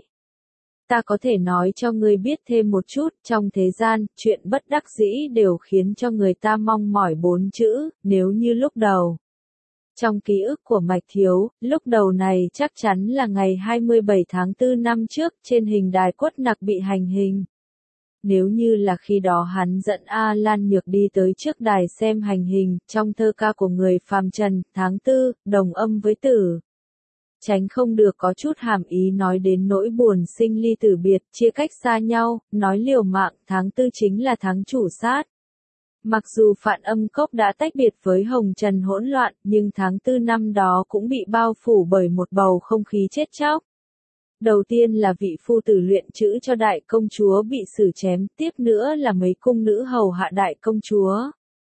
Ta có thể nói cho ngươi biết thêm một chút, trong thế gian, chuyện bất đắc dĩ đều khiến cho người ta mong mỏi 4 chữ, nếu như lúc đầu. Trong ký ức của Mạch Thiếu, lúc đầu này chắc chắn là ngày 27 tháng 4 năm trước, trên hình đài Quất Nặc bị hành hình. nếu như là khi đó hắn dẫn A Lan Nhược đi tới trước đài xem hành hình, trong thơ ca của người phàm trần, tháng tư, đồng âm với tử. Tránh không được có chút hàm ý nói đến nỗi buồn sinh ly tử biệt, chia cách xa nhau, nói liều mạng, tháng tư chính là tháng chủ sát. Mặc dù Phạn Âm Cốc đã tách biệt với hồng trần hỗn loạn, nhưng tháng tư năm đó cũng bị bao phủ bởi một bầu không khí chết chóc. Đầu tiên là vị phu tử luyện chữ cho đại công chúa bị xử chém, tiếp nữa là mấy cung nữ hầu hạ đại công chúa.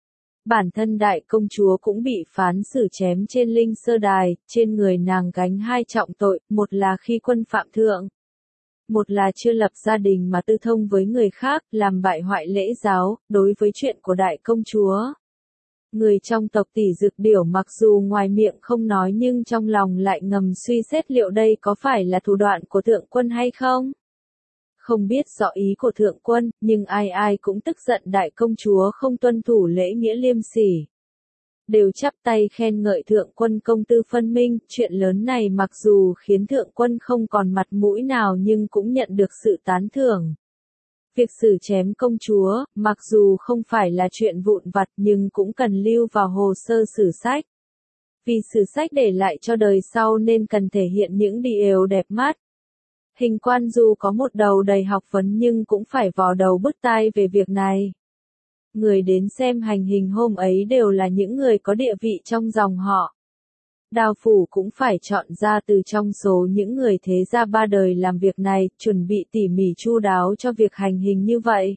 Bản thân đại công chúa cũng bị phán xử chém trên linh sơ đài, trên người nàng gánh hai trọng tội, một là khi quân phạm thượng. Một là chưa lập gia đình mà tư thông với người khác, làm bại hoại lễ giáo, đối với chuyện của đại công chúa. Người trong tộc Tỷ Dực Điểu mặc dù ngoài miệng không nói nhưng trong lòng lại ngầm suy xét liệu đây có phải là thủ đoạn của thượng quân hay không. Không biết rõ ý của thượng quân, nhưng ai ai cũng tức giận đại công chúa không tuân thủ lễ nghĩa liêm sỉ. Đều chắp tay khen ngợi thượng quân công tư phân minh, chuyện lớn này mặc dù khiến thượng quân không còn mặt mũi nào nhưng cũng nhận được sự tán thưởng. Việc xử chém công chúa, mặc dù không phải là chuyện vụn vặt nhưng cũng cần lưu vào hồ sơ sử sách. Vì sử sách để lại cho đời sau nên cần thể hiện những điều đẹp mắt. Hình quan dù có một đầu đầy học vấn nhưng cũng phải vò đầu bứt tai về việc này. Người đến xem hành hình hôm ấy đều là những người có địa vị trong dòng họ. Đao phủ cũng phải chọn ra từ trong số những người thế gia ba đời làm việc này, chuẩn bị tỉ mỉ chu đáo cho việc hành hình như vậy.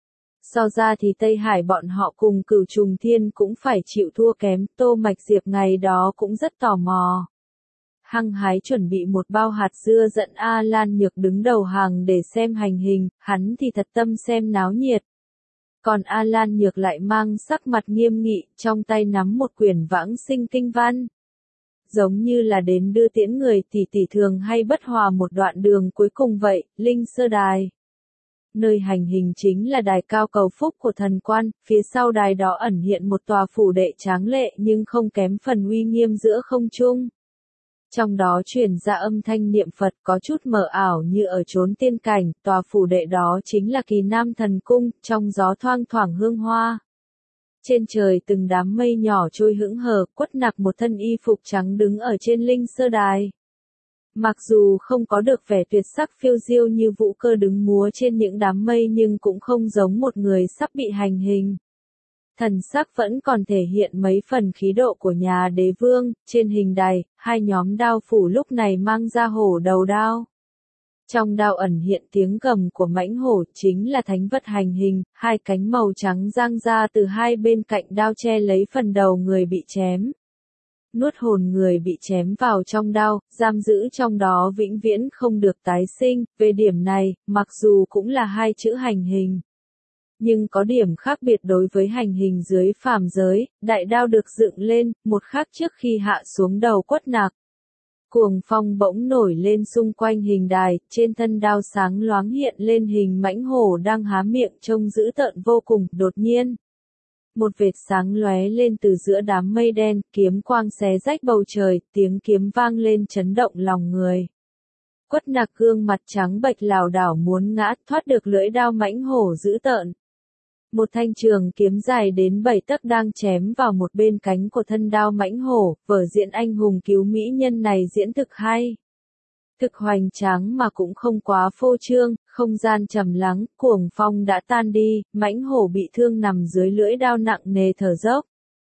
So ra thì Tây Hải bọn họ cùng Cửu Trùng Thiên cũng phải chịu thua kém, Tô Mạch Diệp ngày đó cũng rất tò mò. Hăng hái chuẩn bị một bao hạt dưa dẫn A Lan Nhược đứng đầu hàng để xem hành hình, hắn thì thật tâm xem náo nhiệt. Còn A Lan Nhược lại mang sắc mặt nghiêm nghị, trong tay nắm một quyển vãng sinh kinh văn. Giống như là đến đưa tiễn người tỷ tỷ thường hay bất hòa một đoạn đường cuối cùng vậy, linh sơ đài. Nơi hành hình chính là đài cao cầu phúc của thần quan, phía sau đài đó ẩn hiện một tòa phủ đệ tráng lệ nhưng không kém phần uy nghiêm giữa không trung. Trong đó truyền ra âm thanh niệm Phật có chút mờ ảo như ở chốn tiên cảnh, tòa phủ đệ đó chính là Kỳ Nam Thần Cung, trong gió thoang thoảng hương hoa. Trên trời từng đám mây nhỏ trôi hững hờ, Quất Nặc một thân y phục trắng đứng ở trên linh sơ đài. Mặc dù không có được vẻ tuyệt sắc phiêu diêu như Vũ Cơ đứng múa trên những đám mây nhưng cũng không giống một người sắp bị hành hình. Thần sắc vẫn còn thể hiện mấy phần khí độ của nhà đế vương, trên hình đài, hai nhóm đao phủ lúc này mang ra hổ đầu đao. Trong đao ẩn hiện tiếng gầm của mãnh hổ chính là thánh vật hành hình, hai cánh màu trắng giang ra từ hai bên cạnh đao che lấy phần đầu người bị chém. Nuốt hồn người bị chém vào trong đao, giam giữ trong đó vĩnh viễn không được tái sinh, về điểm này, mặc dù cũng là hai chữ hành hình. Nhưng có điểm khác biệt đối với hành hình dưới phàm giới, đại đao được dựng lên, một khắc trước khi hạ xuống đầu Quất Nặc. Cuồng phong bỗng nổi lên xung quanh hình đài, trên thân đao sáng loáng hiện lên hình mãnh hổ đang há miệng trông dữ tợn vô cùng, đột nhiên. Một vệt sáng lóe lên từ giữa đám mây đen, kiếm quang xé rách bầu trời, tiếng kiếm vang lên chấn động lòng người. Quất Nặc gương mặt trắng bệch lảo đảo muốn ngã, thoát được lưỡi đao mãnh hổ dữ tợn. Một thanh trường kiếm dài đến 7 tấc đang chém vào một bên cánh của thân đao mãnh hổ, vở diễn anh hùng cứu mỹ nhân này diễn thực hay. Thực hoành tráng mà cũng không quá phô trương, không gian trầm lắng, cuồng phong đã tan đi, mãnh hổ bị thương nằm dưới lưỡi đao nặng nề thở dốc.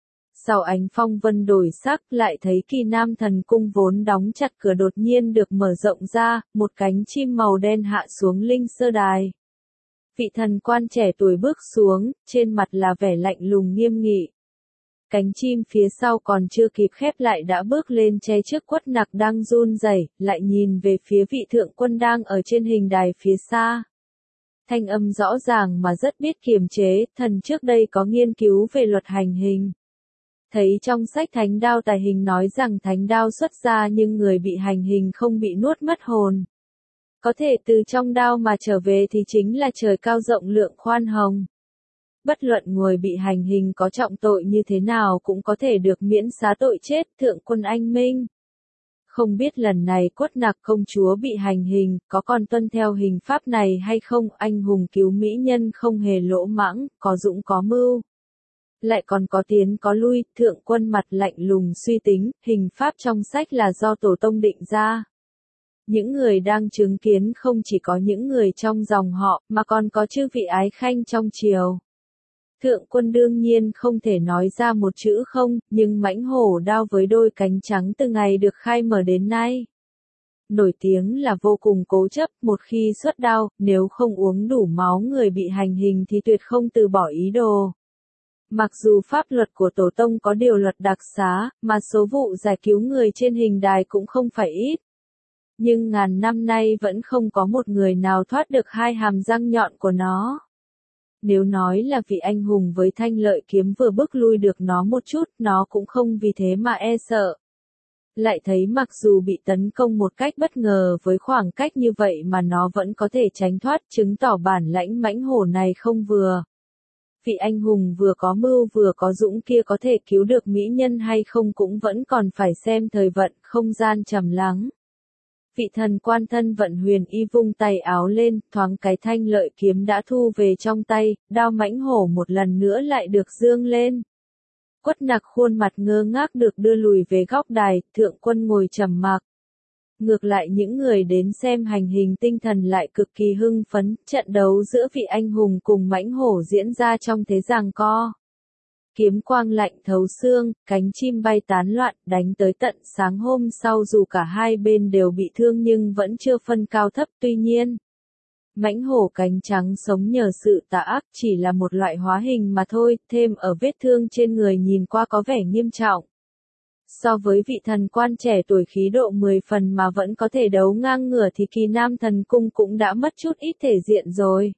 Sau ánh phong vân đổi sắc lại thấy Kỳ Nam Thần Cung vốn đóng chặt cửa đột nhiên được mở rộng ra, một cánh chim màu đen hạ xuống linh sơ đài. Vị thần quan trẻ tuổi bước xuống, trên mặt là vẻ lạnh lùng nghiêm nghị. Cánh chim phía sau còn chưa kịp khép lại đã bước lên che trước Quất Nặc đang run rẩy, lại nhìn về phía vị thượng quân đang ở trên hình đài phía xa. Thanh âm rõ ràng mà rất biết kiềm chế, thần trước đây có nghiên cứu về luật hành hình. Thấy trong sách Thánh Đao Tài Hình nói rằng thánh đao xuất ra nhưng người bị hành hình không bị nuốt mất hồn. Có thể từ trong đao mà trở về thì chính là trời cao rộng lượng khoan hồng. Bất luận người bị hành hình có trọng tội như thế nào cũng có thể được miễn xá tội chết, thượng quân anh minh. Không biết lần này Quất Nạc công chúa bị hành hình, có còn tuân theo hình pháp này hay không, anh hùng cứu mỹ nhân không hề lỗ mãng, có dũng có mưu. Lại còn có tiến có lui, thượng quân mặt lạnh lùng suy tính, hình pháp trong sách là do tổ tông định ra. Những người đang chứng kiến không chỉ có những người trong dòng họ, mà còn có chư vị ái khanh trong triều. Thượng quân đương nhiên không thể nói ra một chữ không, nhưng mãnh hổ đao với đôi cánh trắng từ ngày được khai mở đến nay. Nổi tiếng là vô cùng cố chấp, một khi xuất đao, nếu không uống đủ máu người bị hành hình thì tuyệt không từ bỏ ý đồ. Mặc dù pháp luật của Tổ tông có điều luật đặc xá, mà số vụ giải cứu người trên hình đài cũng không phải ít. Nhưng ngàn năm nay vẫn không có một người nào thoát được hai hàm răng nhọn của nó. Nếu nói là vị anh hùng với thanh lợi kiếm vừa bước lui được nó một chút, nó cũng không vì thế mà e sợ. Lại thấy mặc dù bị tấn công một cách bất ngờ với khoảng cách như vậy mà nó vẫn có thể tránh thoát, chứng tỏ bản lãnh mãnh hổ này không vừa. Vị anh hùng vừa có mưu vừa có dũng kia có thể cứu được mỹ nhân hay không cũng vẫn còn phải xem thời vận, không gian trầm lắng. Vị thần quan thân vận huyền y vung tay áo lên, thoáng cái thanh lợi kiếm đã thu về trong tay, đao mãnh hổ một lần nữa lại được dương lên. Quất Nạc khuôn mặt ngơ ngác được đưa lùi về góc đài, thượng quân ngồi trầm mặc. Ngược lại những người đến xem hành hình tinh thần lại cực kỳ hưng phấn, trận đấu giữa vị anh hùng cùng mãnh hổ diễn ra trong thế giằng co. Kiếm quang lạnh thấu xương, cánh chim bay tán loạn, đánh tới tận sáng hôm sau dù cả hai bên đều bị thương nhưng vẫn chưa phân cao thấp, tuy nhiên. Mãnh hổ cánh trắng sống nhờ sự tà ác chỉ là một loại hóa hình mà thôi, thêm ở vết thương trên người nhìn qua có vẻ nghiêm trọng. So với vị thần quan trẻ tuổi khí độ 10 phần mà vẫn có thể đấu ngang ngửa thì Kỳ Nam thần cung cũng đã mất chút ít thể diện rồi.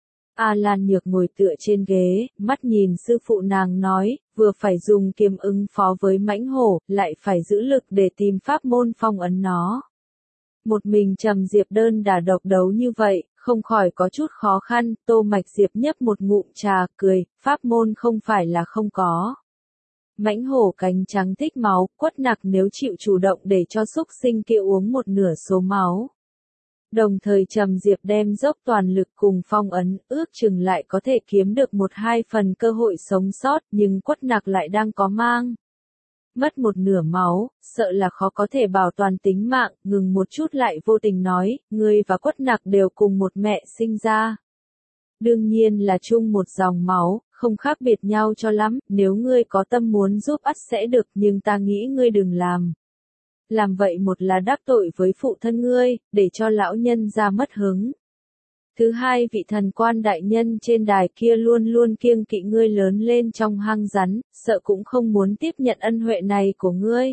A Lan Nhược ngồi tựa trên ghế, mắt nhìn sư phụ nàng nói, vừa phải dùng kiếm ứng phó với mãnh hổ, lại phải giữ lực để tìm pháp môn phong ấn nó. Một mình Trầm Diệp đơn đả độc đấu như vậy, không khỏi có chút khó khăn, Tô Mạch Diệp nhấp một ngụm trà, cười, pháp môn không phải là không có. Mãnh hổ cánh trắng thích máu, Quất Nạc nếu chịu chủ động để cho xúc sinh kia uống một nửa số máu. Đồng thời Trầm Diệp đem dốc toàn lực cùng phong ấn, ước chừng lại có thể kiếm được 1-2 phần cơ hội sống sót, nhưng Quất Nạc lại đang có mang. Mất một nửa máu, sợ là khó có thể bảo toàn tính mạng, ngừng một chút lại vô tình nói, ngươi và Quất Nạc đều cùng một mẹ sinh ra. Đương nhiên là chung một dòng máu, không khác biệt nhau cho lắm, nếu ngươi có tâm muốn giúp ắt sẽ được nhưng ta nghĩ ngươi đừng làm. Làm vậy một là đắc tội với phụ thân ngươi, để cho lão nhân ra mất hứng. Thứ hai vị thần quan đại nhân trên đài kia luôn luôn kiêng kỵ ngươi lớn lên trong hang rắn, sợ cũng không muốn tiếp nhận ân huệ này của ngươi.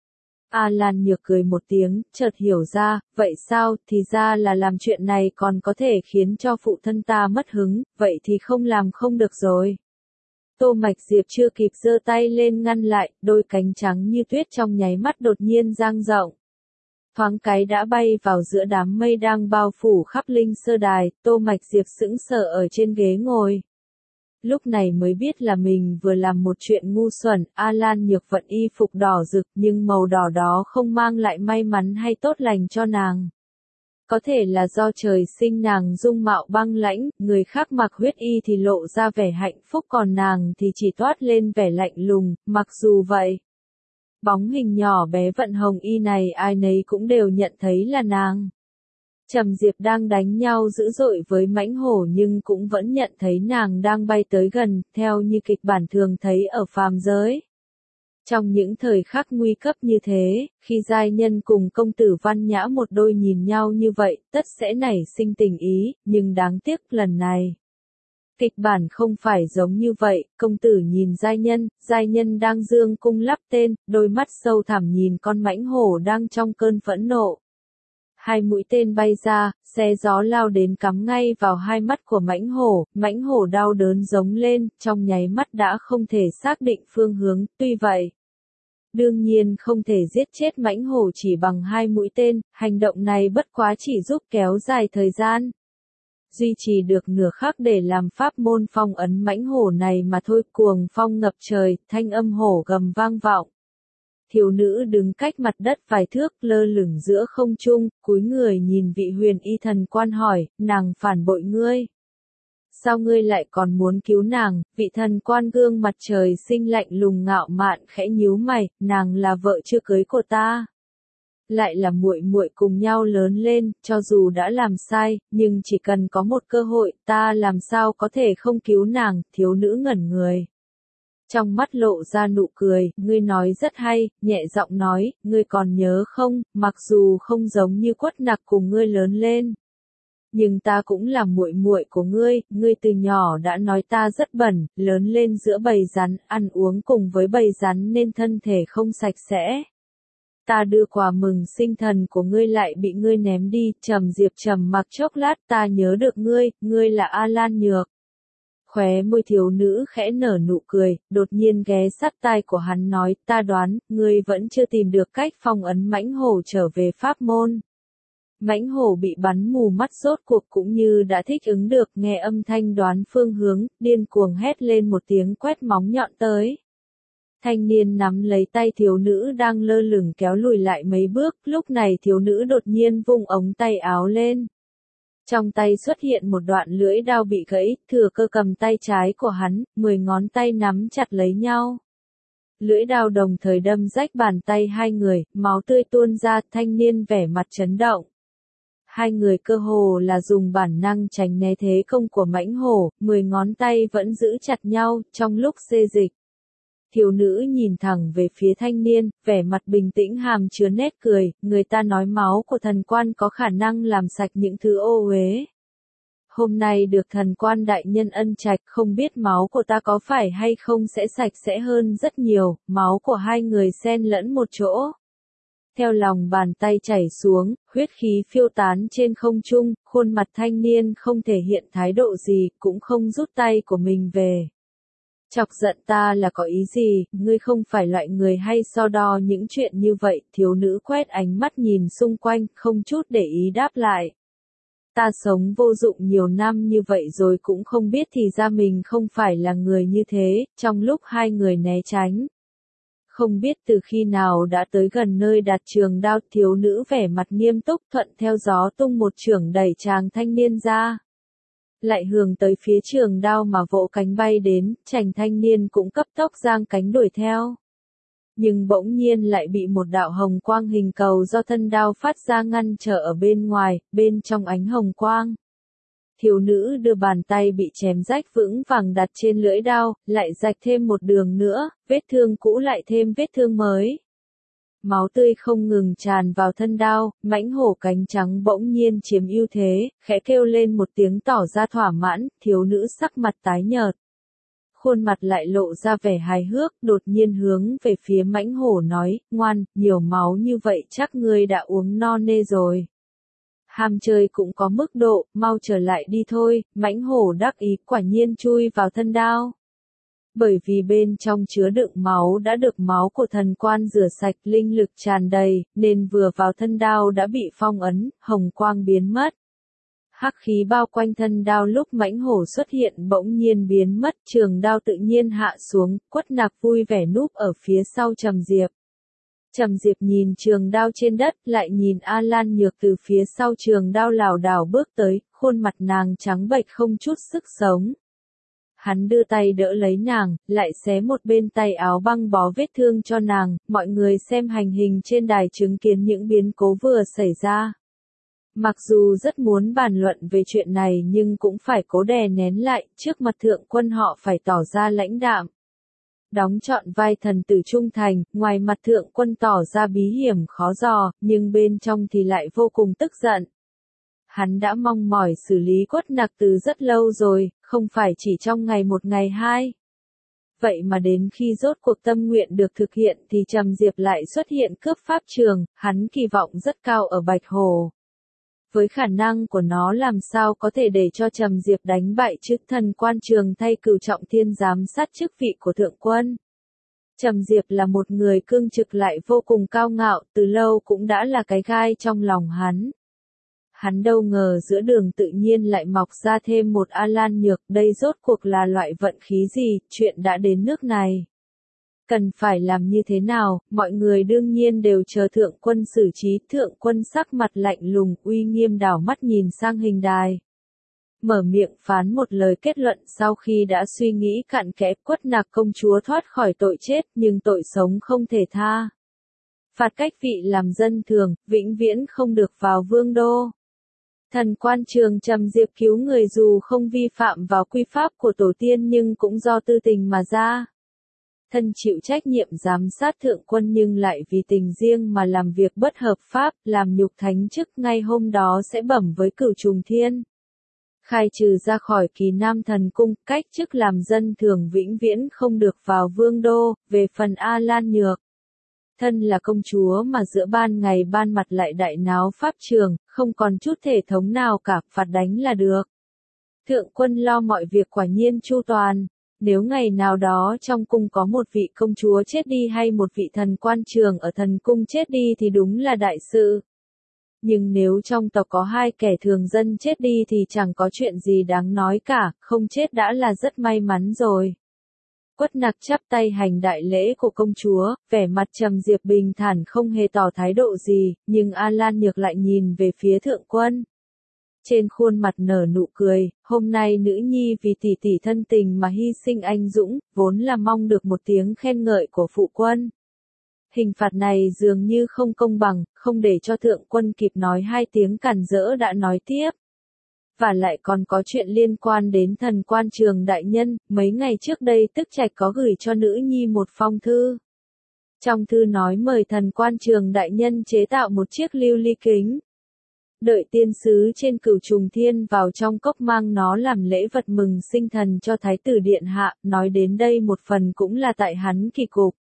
A Lan Nhược cười một tiếng, chợt hiểu ra, vậy sao, thì ra là làm chuyện này còn có thể khiến cho phụ thân ta mất hứng, vậy thì không làm không được rồi. Tô Mạch Diệp chưa kịp giơ tay lên ngăn lại, đôi cánh trắng như tuyết trong nháy mắt đột nhiên dang rộng. Thoáng cái đã bay vào giữa đám mây đang bao phủ khắp linh sơ đài, Tô Mạch Diệp sững sờ ở trên ghế ngồi. Lúc này mới biết là mình vừa làm một chuyện ngu xuẩn, A Lan Nhược vận y phục đỏ rực nhưng màu đỏ đó không mang lại may mắn hay tốt lành cho nàng. Có thể là do trời sinh nàng dung mạo băng lãnh, người khác mặc huyết y thì lộ ra vẻ hạnh phúc còn nàng thì chỉ toát lên vẻ lạnh lùng, mặc dù vậy. Bóng hình nhỏ bé vận hồng y này ai nấy cũng đều nhận thấy là nàng. Trầm Diệp đang đánh nhau dữ dội với mãnh hổ nhưng cũng vẫn nhận thấy nàng đang bay tới gần, theo như kịch bản thường thấy ở phàm giới. Trong những thời khắc nguy cấp như thế, khi giai nhân cùng công tử văn nhã một đôi nhìn nhau như vậy, tất sẽ nảy sinh tình ý, nhưng đáng tiếc lần này. Kịch bản không phải giống như vậy, công tử nhìn giai nhân đang dương cung lắp tên, đôi mắt sâu thẳm nhìn con mãnh hổ đang trong cơn phẫn nộ. Hai mũi tên bay ra, xe gió lao đến cắm ngay vào hai mắt của mãnh hổ đau đớn giống lên, trong nháy mắt đã không thể xác định phương hướng, tuy vậy. Đương nhiên không thể giết chết mãnh hổ chỉ bằng hai mũi tên, hành động này bất quá chỉ giúp kéo dài thời gian. Duy trì được nửa khắc để làm pháp môn phong ấn mãnh hổ này mà thôi, cuồng phong ngập trời, thanh âm hổ gầm vang vọng. Thiếu nữ đứng cách mặt đất vài thước lơ lửng giữa không trung, cúi người nhìn vị huyền y thần quan hỏi, nàng phản bội ngươi. Sao ngươi lại còn muốn cứu nàng? Vị thần quan gương mặt trời sinh lạnh lùng ngạo mạn khẽ nhíu mày, nàng là vợ chưa cưới của ta. Lại là muội muội cùng nhau lớn lên, cho dù đã làm sai, nhưng chỉ cần có một cơ hội, ta làm sao có thể không cứu nàng, thiếu nữ ngẩn người. Trong mắt lộ ra nụ cười, ngươi nói rất hay, nhẹ giọng nói, ngươi còn nhớ không, mặc dù không giống như Quất Nặc cùng ngươi lớn lên. Nhưng ta cũng là muội muội của ngươi từ nhỏ đã nói ta rất bẩn, lớn lên giữa bầy rắn, ăn uống cùng với bầy rắn nên thân thể không sạch sẽ. Ta đưa quà mừng sinh thần của ngươi lại bị ngươi ném đi, Trầm Diệp trầm mặc chốc lát, ta nhớ được ngươi là A Lan Nhược. Khóe môi thiếu nữ khẽ nở nụ cười, đột nhiên ghé sát tai của hắn nói, ta đoán, ngươi vẫn chưa tìm được cách phong ấn mãnh hổ trở về pháp môn. Mãnh hổ bị bắn mù mắt rốt cuộc cũng như đã thích ứng được, nghe âm thanh đoán phương hướng, điên cuồng hét lên một tiếng quét móng nhọn tới. Thanh niên nắm lấy tay thiếu nữ đang lơ lửng kéo lùi lại mấy bước, lúc này thiếu nữ đột nhiên vung ống tay áo lên. Trong tay xuất hiện một đoạn lưỡi đao bị gãy, thừa cơ cầm tay trái của hắn, 10 ngón tay nắm chặt lấy nhau. Lưỡi đao đồng thời đâm rách bàn tay hai người, máu tươi tuôn ra, thanh niên vẻ mặt chấn động. Hai người cơ hồ là dùng bản năng tránh né thế công của mãnh hổ, 10 ngón tay vẫn giữ chặt nhau, trong lúc xê dịch. Thiếu nữ nhìn thẳng về phía thanh niên, vẻ mặt bình tĩnh hàm chứa nét cười, người ta nói máu của thần quan có khả năng làm sạch những thứ ô uế. Hôm nay được thần quan đại nhân ân trạch, không biết máu của ta có phải hay không sẽ sạch sẽ hơn rất nhiều, máu của hai người xen lẫn một chỗ. Theo lòng bàn tay chảy xuống, huyết khí phiêu tán trên không trung, khuôn mặt thanh niên không thể hiện thái độ gì, cũng không rút tay của mình về. Chọc giận ta là có ý gì, ngươi không phải loại người hay so đo những chuyện như vậy, thiếu nữ quét ánh mắt nhìn xung quanh, không chút để ý đáp lại. Ta sống vô dụng nhiều năm như vậy rồi cũng không biết thì ra mình không phải là người như thế, trong lúc hai người né tránh. Không biết từ khi nào đã tới gần nơi đặt trường đao, thiếu nữ vẻ mặt nghiêm túc thuận theo gió tung một chưởng đẩy chàng thanh niên ra. Lại hướng tới phía trường đao mà vỗ cánh bay đến, chàng thanh niên cũng cấp tốc giang cánh đuổi theo. Nhưng bỗng nhiên lại bị một đạo hồng quang hình cầu do thân đao phát ra ngăn trở ở bên ngoài, bên trong ánh hồng quang. Thiếu nữ đưa bàn tay bị chém rách vững vàng đặt trên lưỡi đao, lại rạch thêm một đường nữa, vết thương cũ lại thêm vết thương mới. Máu tươi không ngừng tràn vào thân đao, mãnh hổ cánh trắng bỗng nhiên chiếm ưu thế, khẽ kêu lên một tiếng tỏ ra thỏa mãn, thiếu nữ sắc mặt tái nhợt. Khuôn mặt lại lộ ra vẻ hài hước, đột nhiên hướng về phía mãnh hổ nói, ngoan, nhiều máu như vậy chắc ngươi đã uống no nê rồi. Ham chơi cũng có mức độ, mau trở lại đi thôi, mãnh hổ đắc ý quả nhiên chui vào thân đao. Bởi vì bên trong chứa đựng máu đã được máu của thần quan rửa sạch, linh lực tràn đầy, nên vừa vào thân đao đã bị phong ấn, hồng quang biến mất. Hắc khí bao quanh thân đao lúc mãnh hổ xuất hiện bỗng nhiên biến mất, trường đao tự nhiên hạ xuống, Quất Nặc vui vẻ núp ở phía sau Trầm Diệp. Trầm Diệp nhìn trường đao trên đất, lại nhìn A Lan Nhược từ phía sau trường đao lảo đảo bước tới, khuôn mặt nàng trắng bệch không chút sức sống. Hắn đưa tay đỡ lấy nàng, lại xé một bên tay áo băng bó vết thương cho nàng, mọi người xem hành hình trên đài chứng kiến những biến cố vừa xảy ra. Mặc dù rất muốn bàn luận về chuyện này nhưng cũng phải cố đè nén lại, trước mặt thượng quân họ phải tỏ ra lãnh đạm. Đóng trọn vai thần tử trung thành, ngoài mặt thượng quân tỏ ra bí hiểm khó dò, nhưng bên trong thì lại vô cùng tức giận. Hắn đã mong mỏi xử lý Quất Nặc từ rất lâu rồi, không phải chỉ trong ngày một ngày hai. Vậy mà đến khi rốt cuộc tâm nguyện được thực hiện thì Trầm Diệp lại xuất hiện cướp pháp trường, hắn kỳ vọng rất cao ở Bạch Hồ. Với khả năng của nó làm sao có thể để cho Trầm Diệp đánh bại chức thần quan trường thay Cửu Trọng Thiên giám sát chức vị của thượng quân. Trầm Diệp là một người cương trực lại vô cùng cao ngạo, từ lâu cũng đã là cái gai trong lòng hắn. Hắn đâu ngờ giữa đường tự nhiên lại mọc ra thêm một A Lan Nhược, đây rốt cuộc là loại vận khí gì, chuyện đã đến nước này. Cần phải làm như thế nào, mọi người đương nhiên đều chờ thượng quân xử trí. Thượng quân sắc mặt lạnh lùng, uy nghiêm đảo mắt nhìn sang hình đài. Mở miệng phán một lời kết luận sau khi đã suy nghĩ cặn kẽ. Quất Nạc công chúa thoát khỏi tội chết, nhưng tội sống không thể tha. Phạt cách vị làm dân thường, vĩnh viễn không được vào vương đô. Thần quan Trường Trầm Diệp cứu người dù không vi phạm vào quy pháp của tổ tiên nhưng cũng do tư tình mà ra. Thân chịu trách nhiệm giám sát thượng quân nhưng lại vì tình riêng mà làm việc bất hợp pháp, làm nhục thánh chức, ngay hôm đó sẽ bẩm với Cửu Trùng Thiên. Khai trừ ra khỏi Kỳ Nam Thần Cung, cách chức làm dân thường vĩnh viễn không được vào vương đô. Về phần A Lan Nhược, thân là công chúa mà giữa ban ngày ban mặt lại đại náo pháp trường, không còn chút thể thống nào cả, phạt đánh là được. Thượng quân lo mọi việc quả nhiên chu toàn. Nếu ngày nào đó trong cung có một vị công chúa chết đi hay một vị thần quan trường ở thần cung chết đi thì đúng là đại sự. Nhưng nếu trong tộc có hai kẻ thường dân chết đi thì chẳng có chuyện gì đáng nói cả, không chết đã là rất may mắn rồi. Quất Nặc chắp tay hành đại lễ của công chúa, vẻ mặt Trầm Diệp bình thản không hề tỏ thái độ gì, nhưng A Lan Nhược lại nhìn về phía thượng quân. Trên khuôn mặt nở nụ cười, hôm nay nữ nhi vì tỷ tỷ thân tình mà hy sinh anh dũng, vốn là mong được một tiếng khen ngợi của phụ quân. Hình phạt này dường như không công bằng, không để cho thượng quân kịp nói hai tiếng cản rỡ đã nói tiếp. Và lại còn có chuyện liên quan đến thần quan Trường đại nhân, mấy ngày trước đây Tức Trạch có gửi cho nữ nhi một phong thư. Trong thư nói mời thần quan Trường đại nhân chế tạo một chiếc lưu ly kính. Đợi tiên sứ trên Cửu Trùng Thiên vào trong cốc mang nó làm lễ vật mừng sinh thần cho Thái tử Điện Hạ, nói đến đây một phần cũng là tại hắn kỳ cục.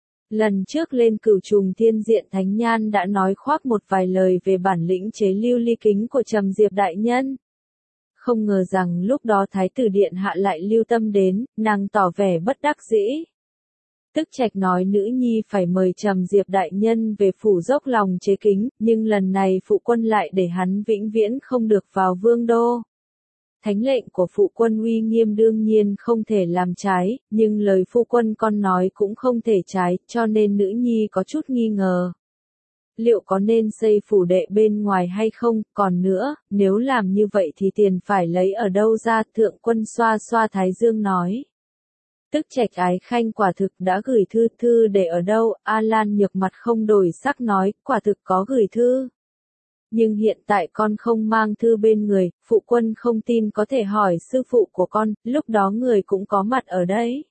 Lần trước lên Cửu Trùng Thiên Diện Thánh Nhan đã nói khoác một vài lời về bản lĩnh chế lưu ly kính của Trầm Diệp đại nhân. Không ngờ rằng lúc đó Thái tử Điện Hạ lại lưu tâm đến, nàng tỏ vẻ bất đắc dĩ. Tức Trạch nói nữ nhi phải mời Trầm Diệp đại nhân về phủ dốc lòng chế kính, nhưng lần này phụ quân lại để hắn vĩnh viễn không được vào vương đô. Thánh lệnh của phụ quân uy nghiêm đương nhiên không thể làm trái, nhưng lời phụ quân con nói cũng không thể trái, cho nên nữ nhi có chút nghi ngờ. Liệu có nên xây phủ đệ bên ngoài hay không, còn nữa, nếu làm như vậy thì tiền phải lấy ở đâu ra, thượng quân xoa xoa thái dương nói. Tức Trạch ái khanh quả thực đã gửi thư để ở đâu, A Lan Nhược mặt không đổi sắc nói, quả thực có gửi thư. Nhưng hiện tại con không mang thư bên người, phụ quân không tin có thể hỏi sư phụ của con, lúc đó người cũng có mặt ở đấy.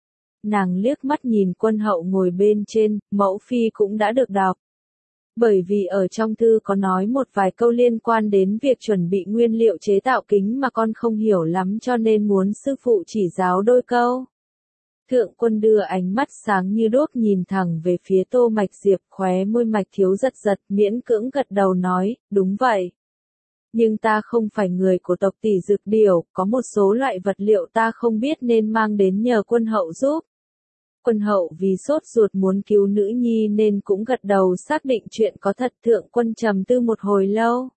Nàng liếc mắt nhìn quân hậu ngồi bên trên, mẫu phi cũng đã được đọc. Bởi vì ở trong thư có nói một vài câu liên quan đến việc chuẩn bị nguyên liệu chế tạo kính mà con không hiểu lắm cho nên muốn sư phụ chỉ giáo đôi câu. Thượng quân đưa ánh mắt sáng như đuốc nhìn thẳng về phía Tô Mạch Diệp, khóe môi Mạch Thiếu giật giật, miễn cưỡng gật đầu nói, đúng vậy. Nhưng ta không phải người của tộc Tỷ Dực Điểu, có một số loại vật liệu ta không biết nên mang đến nhờ quân hậu giúp. Quân hậu vì sốt ruột muốn cứu nữ nhi nên cũng gật đầu xác định chuyện có thật. Thượng quân trầm tư một hồi lâu.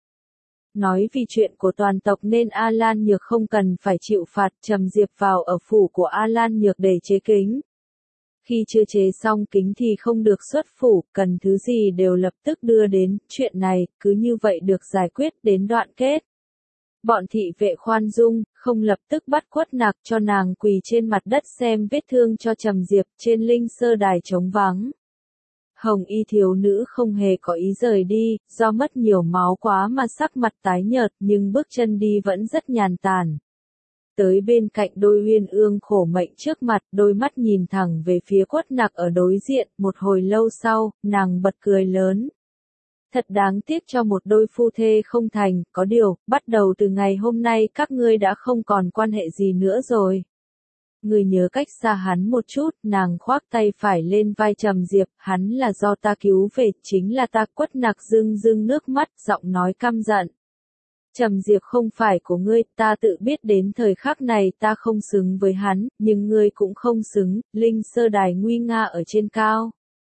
Nói vì chuyện của toàn tộc nên A Lan Nhược không cần phải chịu phạt. Trầm Diệp vào ở phủ của A Lan Nhược để chế kính. Khi chưa chế xong kính thì không được xuất phủ, cần thứ gì đều lập tức đưa đến. Chuyện này cứ như vậy được giải quyết đến đoạn kết. Bọn thị vệ khoan dung, không lập tức bắt Quất Nặc cho nàng quỳ trên mặt đất xem vết thương cho Trầm Diệp trên linh sơ đài trống vắng. Hồng y thiếu nữ không hề có ý rời đi, do mất nhiều máu quá mà sắc mặt tái nhợt nhưng bước chân đi vẫn rất nhàn tản. Tới bên cạnh đôi uyên ương khổ mệnh trước mặt, đôi mắt nhìn thẳng về phía Quất Nặc ở đối diện, một hồi lâu sau, nàng bật cười lớn. Thật đáng tiếc cho một đôi phu thê không thành, có điều, bắt đầu từ ngày hôm nay các ngươi đã không còn quan hệ gì nữa rồi. Ngươi nhớ cách xa hắn một chút, nàng khoác tay phải lên vai Trầm Diệp, hắn là do ta cứu về, chính là ta. Quất Nặc rưng rưng nước mắt, giọng nói căm giận. Trầm Diệp không phải của ngươi, ta tự biết đến thời khắc này ta không xứng với hắn, nhưng ngươi cũng không xứng, linh sơ đài nguy nga ở trên cao.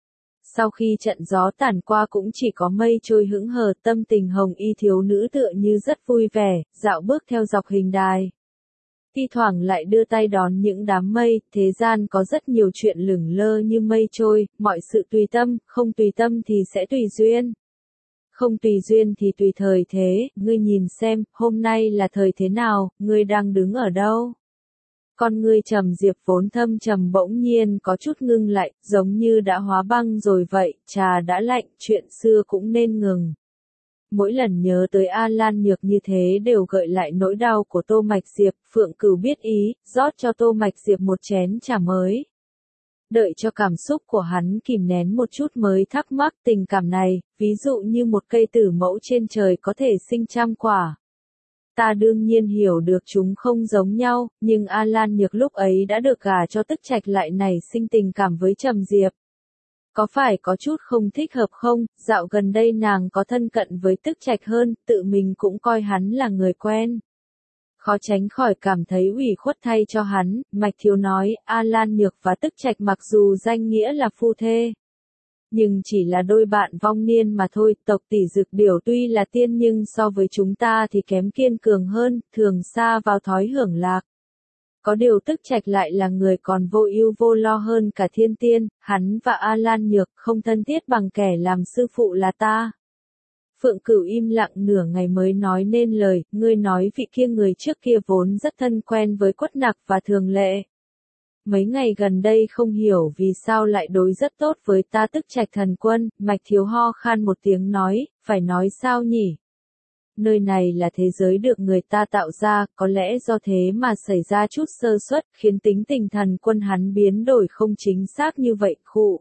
Sau khi trận gió tản qua cũng chỉ có mây trôi hững hờ, tâm tình hồng y thiếu nữ tựa như rất vui vẻ, dạo bước theo dọc hình đài. thi thoảng lại đưa tay đón những đám mây, thế gian có rất nhiều chuyện lửng lơ như mây trôi, mọi sự tùy tâm, không tùy tâm thì sẽ tùy duyên. Không tùy duyên thì tùy thời thế, ngươi nhìn xem, hôm nay là thời thế nào, ngươi đang đứng ở đâu? Con ngươi Trầm Diệp vốn thâm trầm bỗng nhiên có chút ngưng lại, giống như đã hóa băng rồi vậy, trà đã lạnh, chuyện xưa cũng nên ngừng. Mỗi lần nhớ tới A Lan Nhược như thế đều gợi lại nỗi đau của Tô Mạch Diệp, Phượng Cửu biết ý, rót cho Tô Mạch Diệp một chén trà mới. Đợi cho cảm xúc của hắn kìm nén một chút mới thắc mắc tình cảm này, ví dụ như một cây tử mẫu trên trời có thể sinh trăm quả. Ta đương nhiên hiểu được chúng không giống nhau, nhưng A Lan Nhược lúc ấy đã được gả cho Tức Trạch lại nảy sinh tình cảm với Trầm Diệp. Có phải có chút không thích hợp không? Dạo gần đây nàng có thân cận với Tức Trạch hơn, tự mình cũng coi hắn là người quen. Khó tránh khỏi cảm thấy ủy khuất thay cho hắn, Mạch Thiếu nói, A Lan Nhược và Tức Trạch mặc dù danh nghĩa là phu thê, nhưng chỉ là đôi bạn vong niên mà thôi, tộc Tỷ Dực Điểu tuy là tiên nhưng so với chúng ta thì kém kiên cường hơn, thường xa vào thói hưởng lạc. Có điều Tức Trạch lại là người còn vô ưu vô lo hơn cả thiên tiên, hắn và A Lan Nhược không thân thiết bằng kẻ làm sư phụ là ta. Phượng Cửu im lặng nửa ngày mới nói nên lời, ngươi nói vị kia người trước kia vốn rất thân quen với Quất Nặc và Thường Lệ. Mấy ngày gần đây không hiểu vì sao lại đối rất tốt với ta. Tức Trạch thần quân, Mạch Thiếu ho khan một tiếng nói, phải nói sao nhỉ? Nơi này là thế giới được người ta tạo ra, có lẽ do thế mà xảy ra chút sơ suất, khiến tính tình thần quân hắn biến đổi không chính xác như vậy, khụ.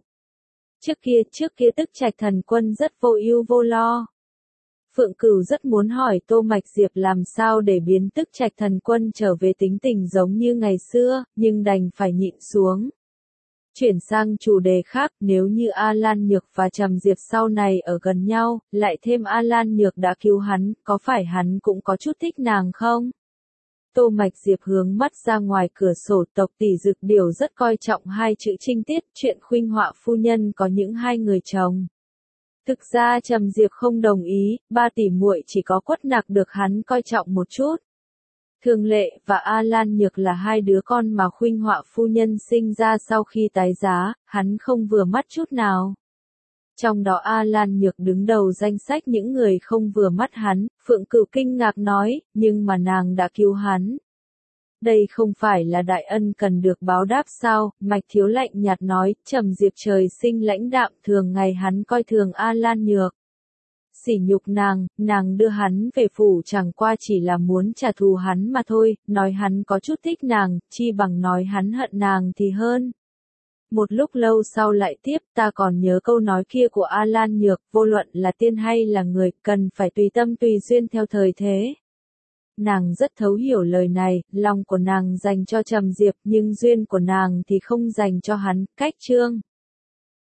Trước kia Tức Trạch thần quân rất vô ưu vô lo. Phượng Cửu rất muốn hỏi Tô Mạch Diệp làm sao để biến Tức Trạch thần quân trở về tính tình giống như ngày xưa, nhưng đành phải nhịn xuống. Chuyển sang chủ đề khác, nếu như A Lan Nhược và Trầm Diệp sau này ở gần nhau, lại thêm A Lan Nhược đã cứu hắn, có phải hắn cũng có chút thích nàng không? Tô Mạch Diệp hướng mắt ra ngoài cửa sổ, tộc Tỷ Dực Điểu rất coi trọng hai chữ trinh tiết, chuyện Khuynh Họa phu nhân có những hai người chồng. Thực ra Trầm Diệp không đồng ý, ba tỷ muội chỉ có Quất Nặc được hắn coi trọng một chút. Thường Lệ và A Lan Nhược là hai đứa con mà Khuynh Họa phu nhân sinh ra sau khi tái giá, hắn không vừa mắt chút nào. Trong đó A Lan Nhược đứng đầu danh sách những người không vừa mắt hắn, Phượng Cửu kinh ngạc nói, nhưng mà nàng đã cứu hắn. Đây không phải là đại ân cần được báo đáp sao? Mạch Thiếu lạnh nhạt nói, Trầm Diệp trời sinh lãnh đạm, thường ngày hắn coi thường A Lan Nhược. Sỉ nhục nàng đưa hắn về phủ chẳng qua chỉ là muốn trả thù hắn mà thôi, nói hắn có chút thích nàng, chi bằng nói hắn hận nàng thì hơn. Một lúc lâu sau lại tiếp, ta còn nhớ câu nói kia của A Lan Nhược, vô luận là tiên hay là người, cần phải tùy tâm tùy duyên theo thời thế. Nàng rất thấu hiểu lời này, lòng của nàng dành cho Trầm Diệp nhưng duyên của nàng thì không dành cho hắn, cách chương.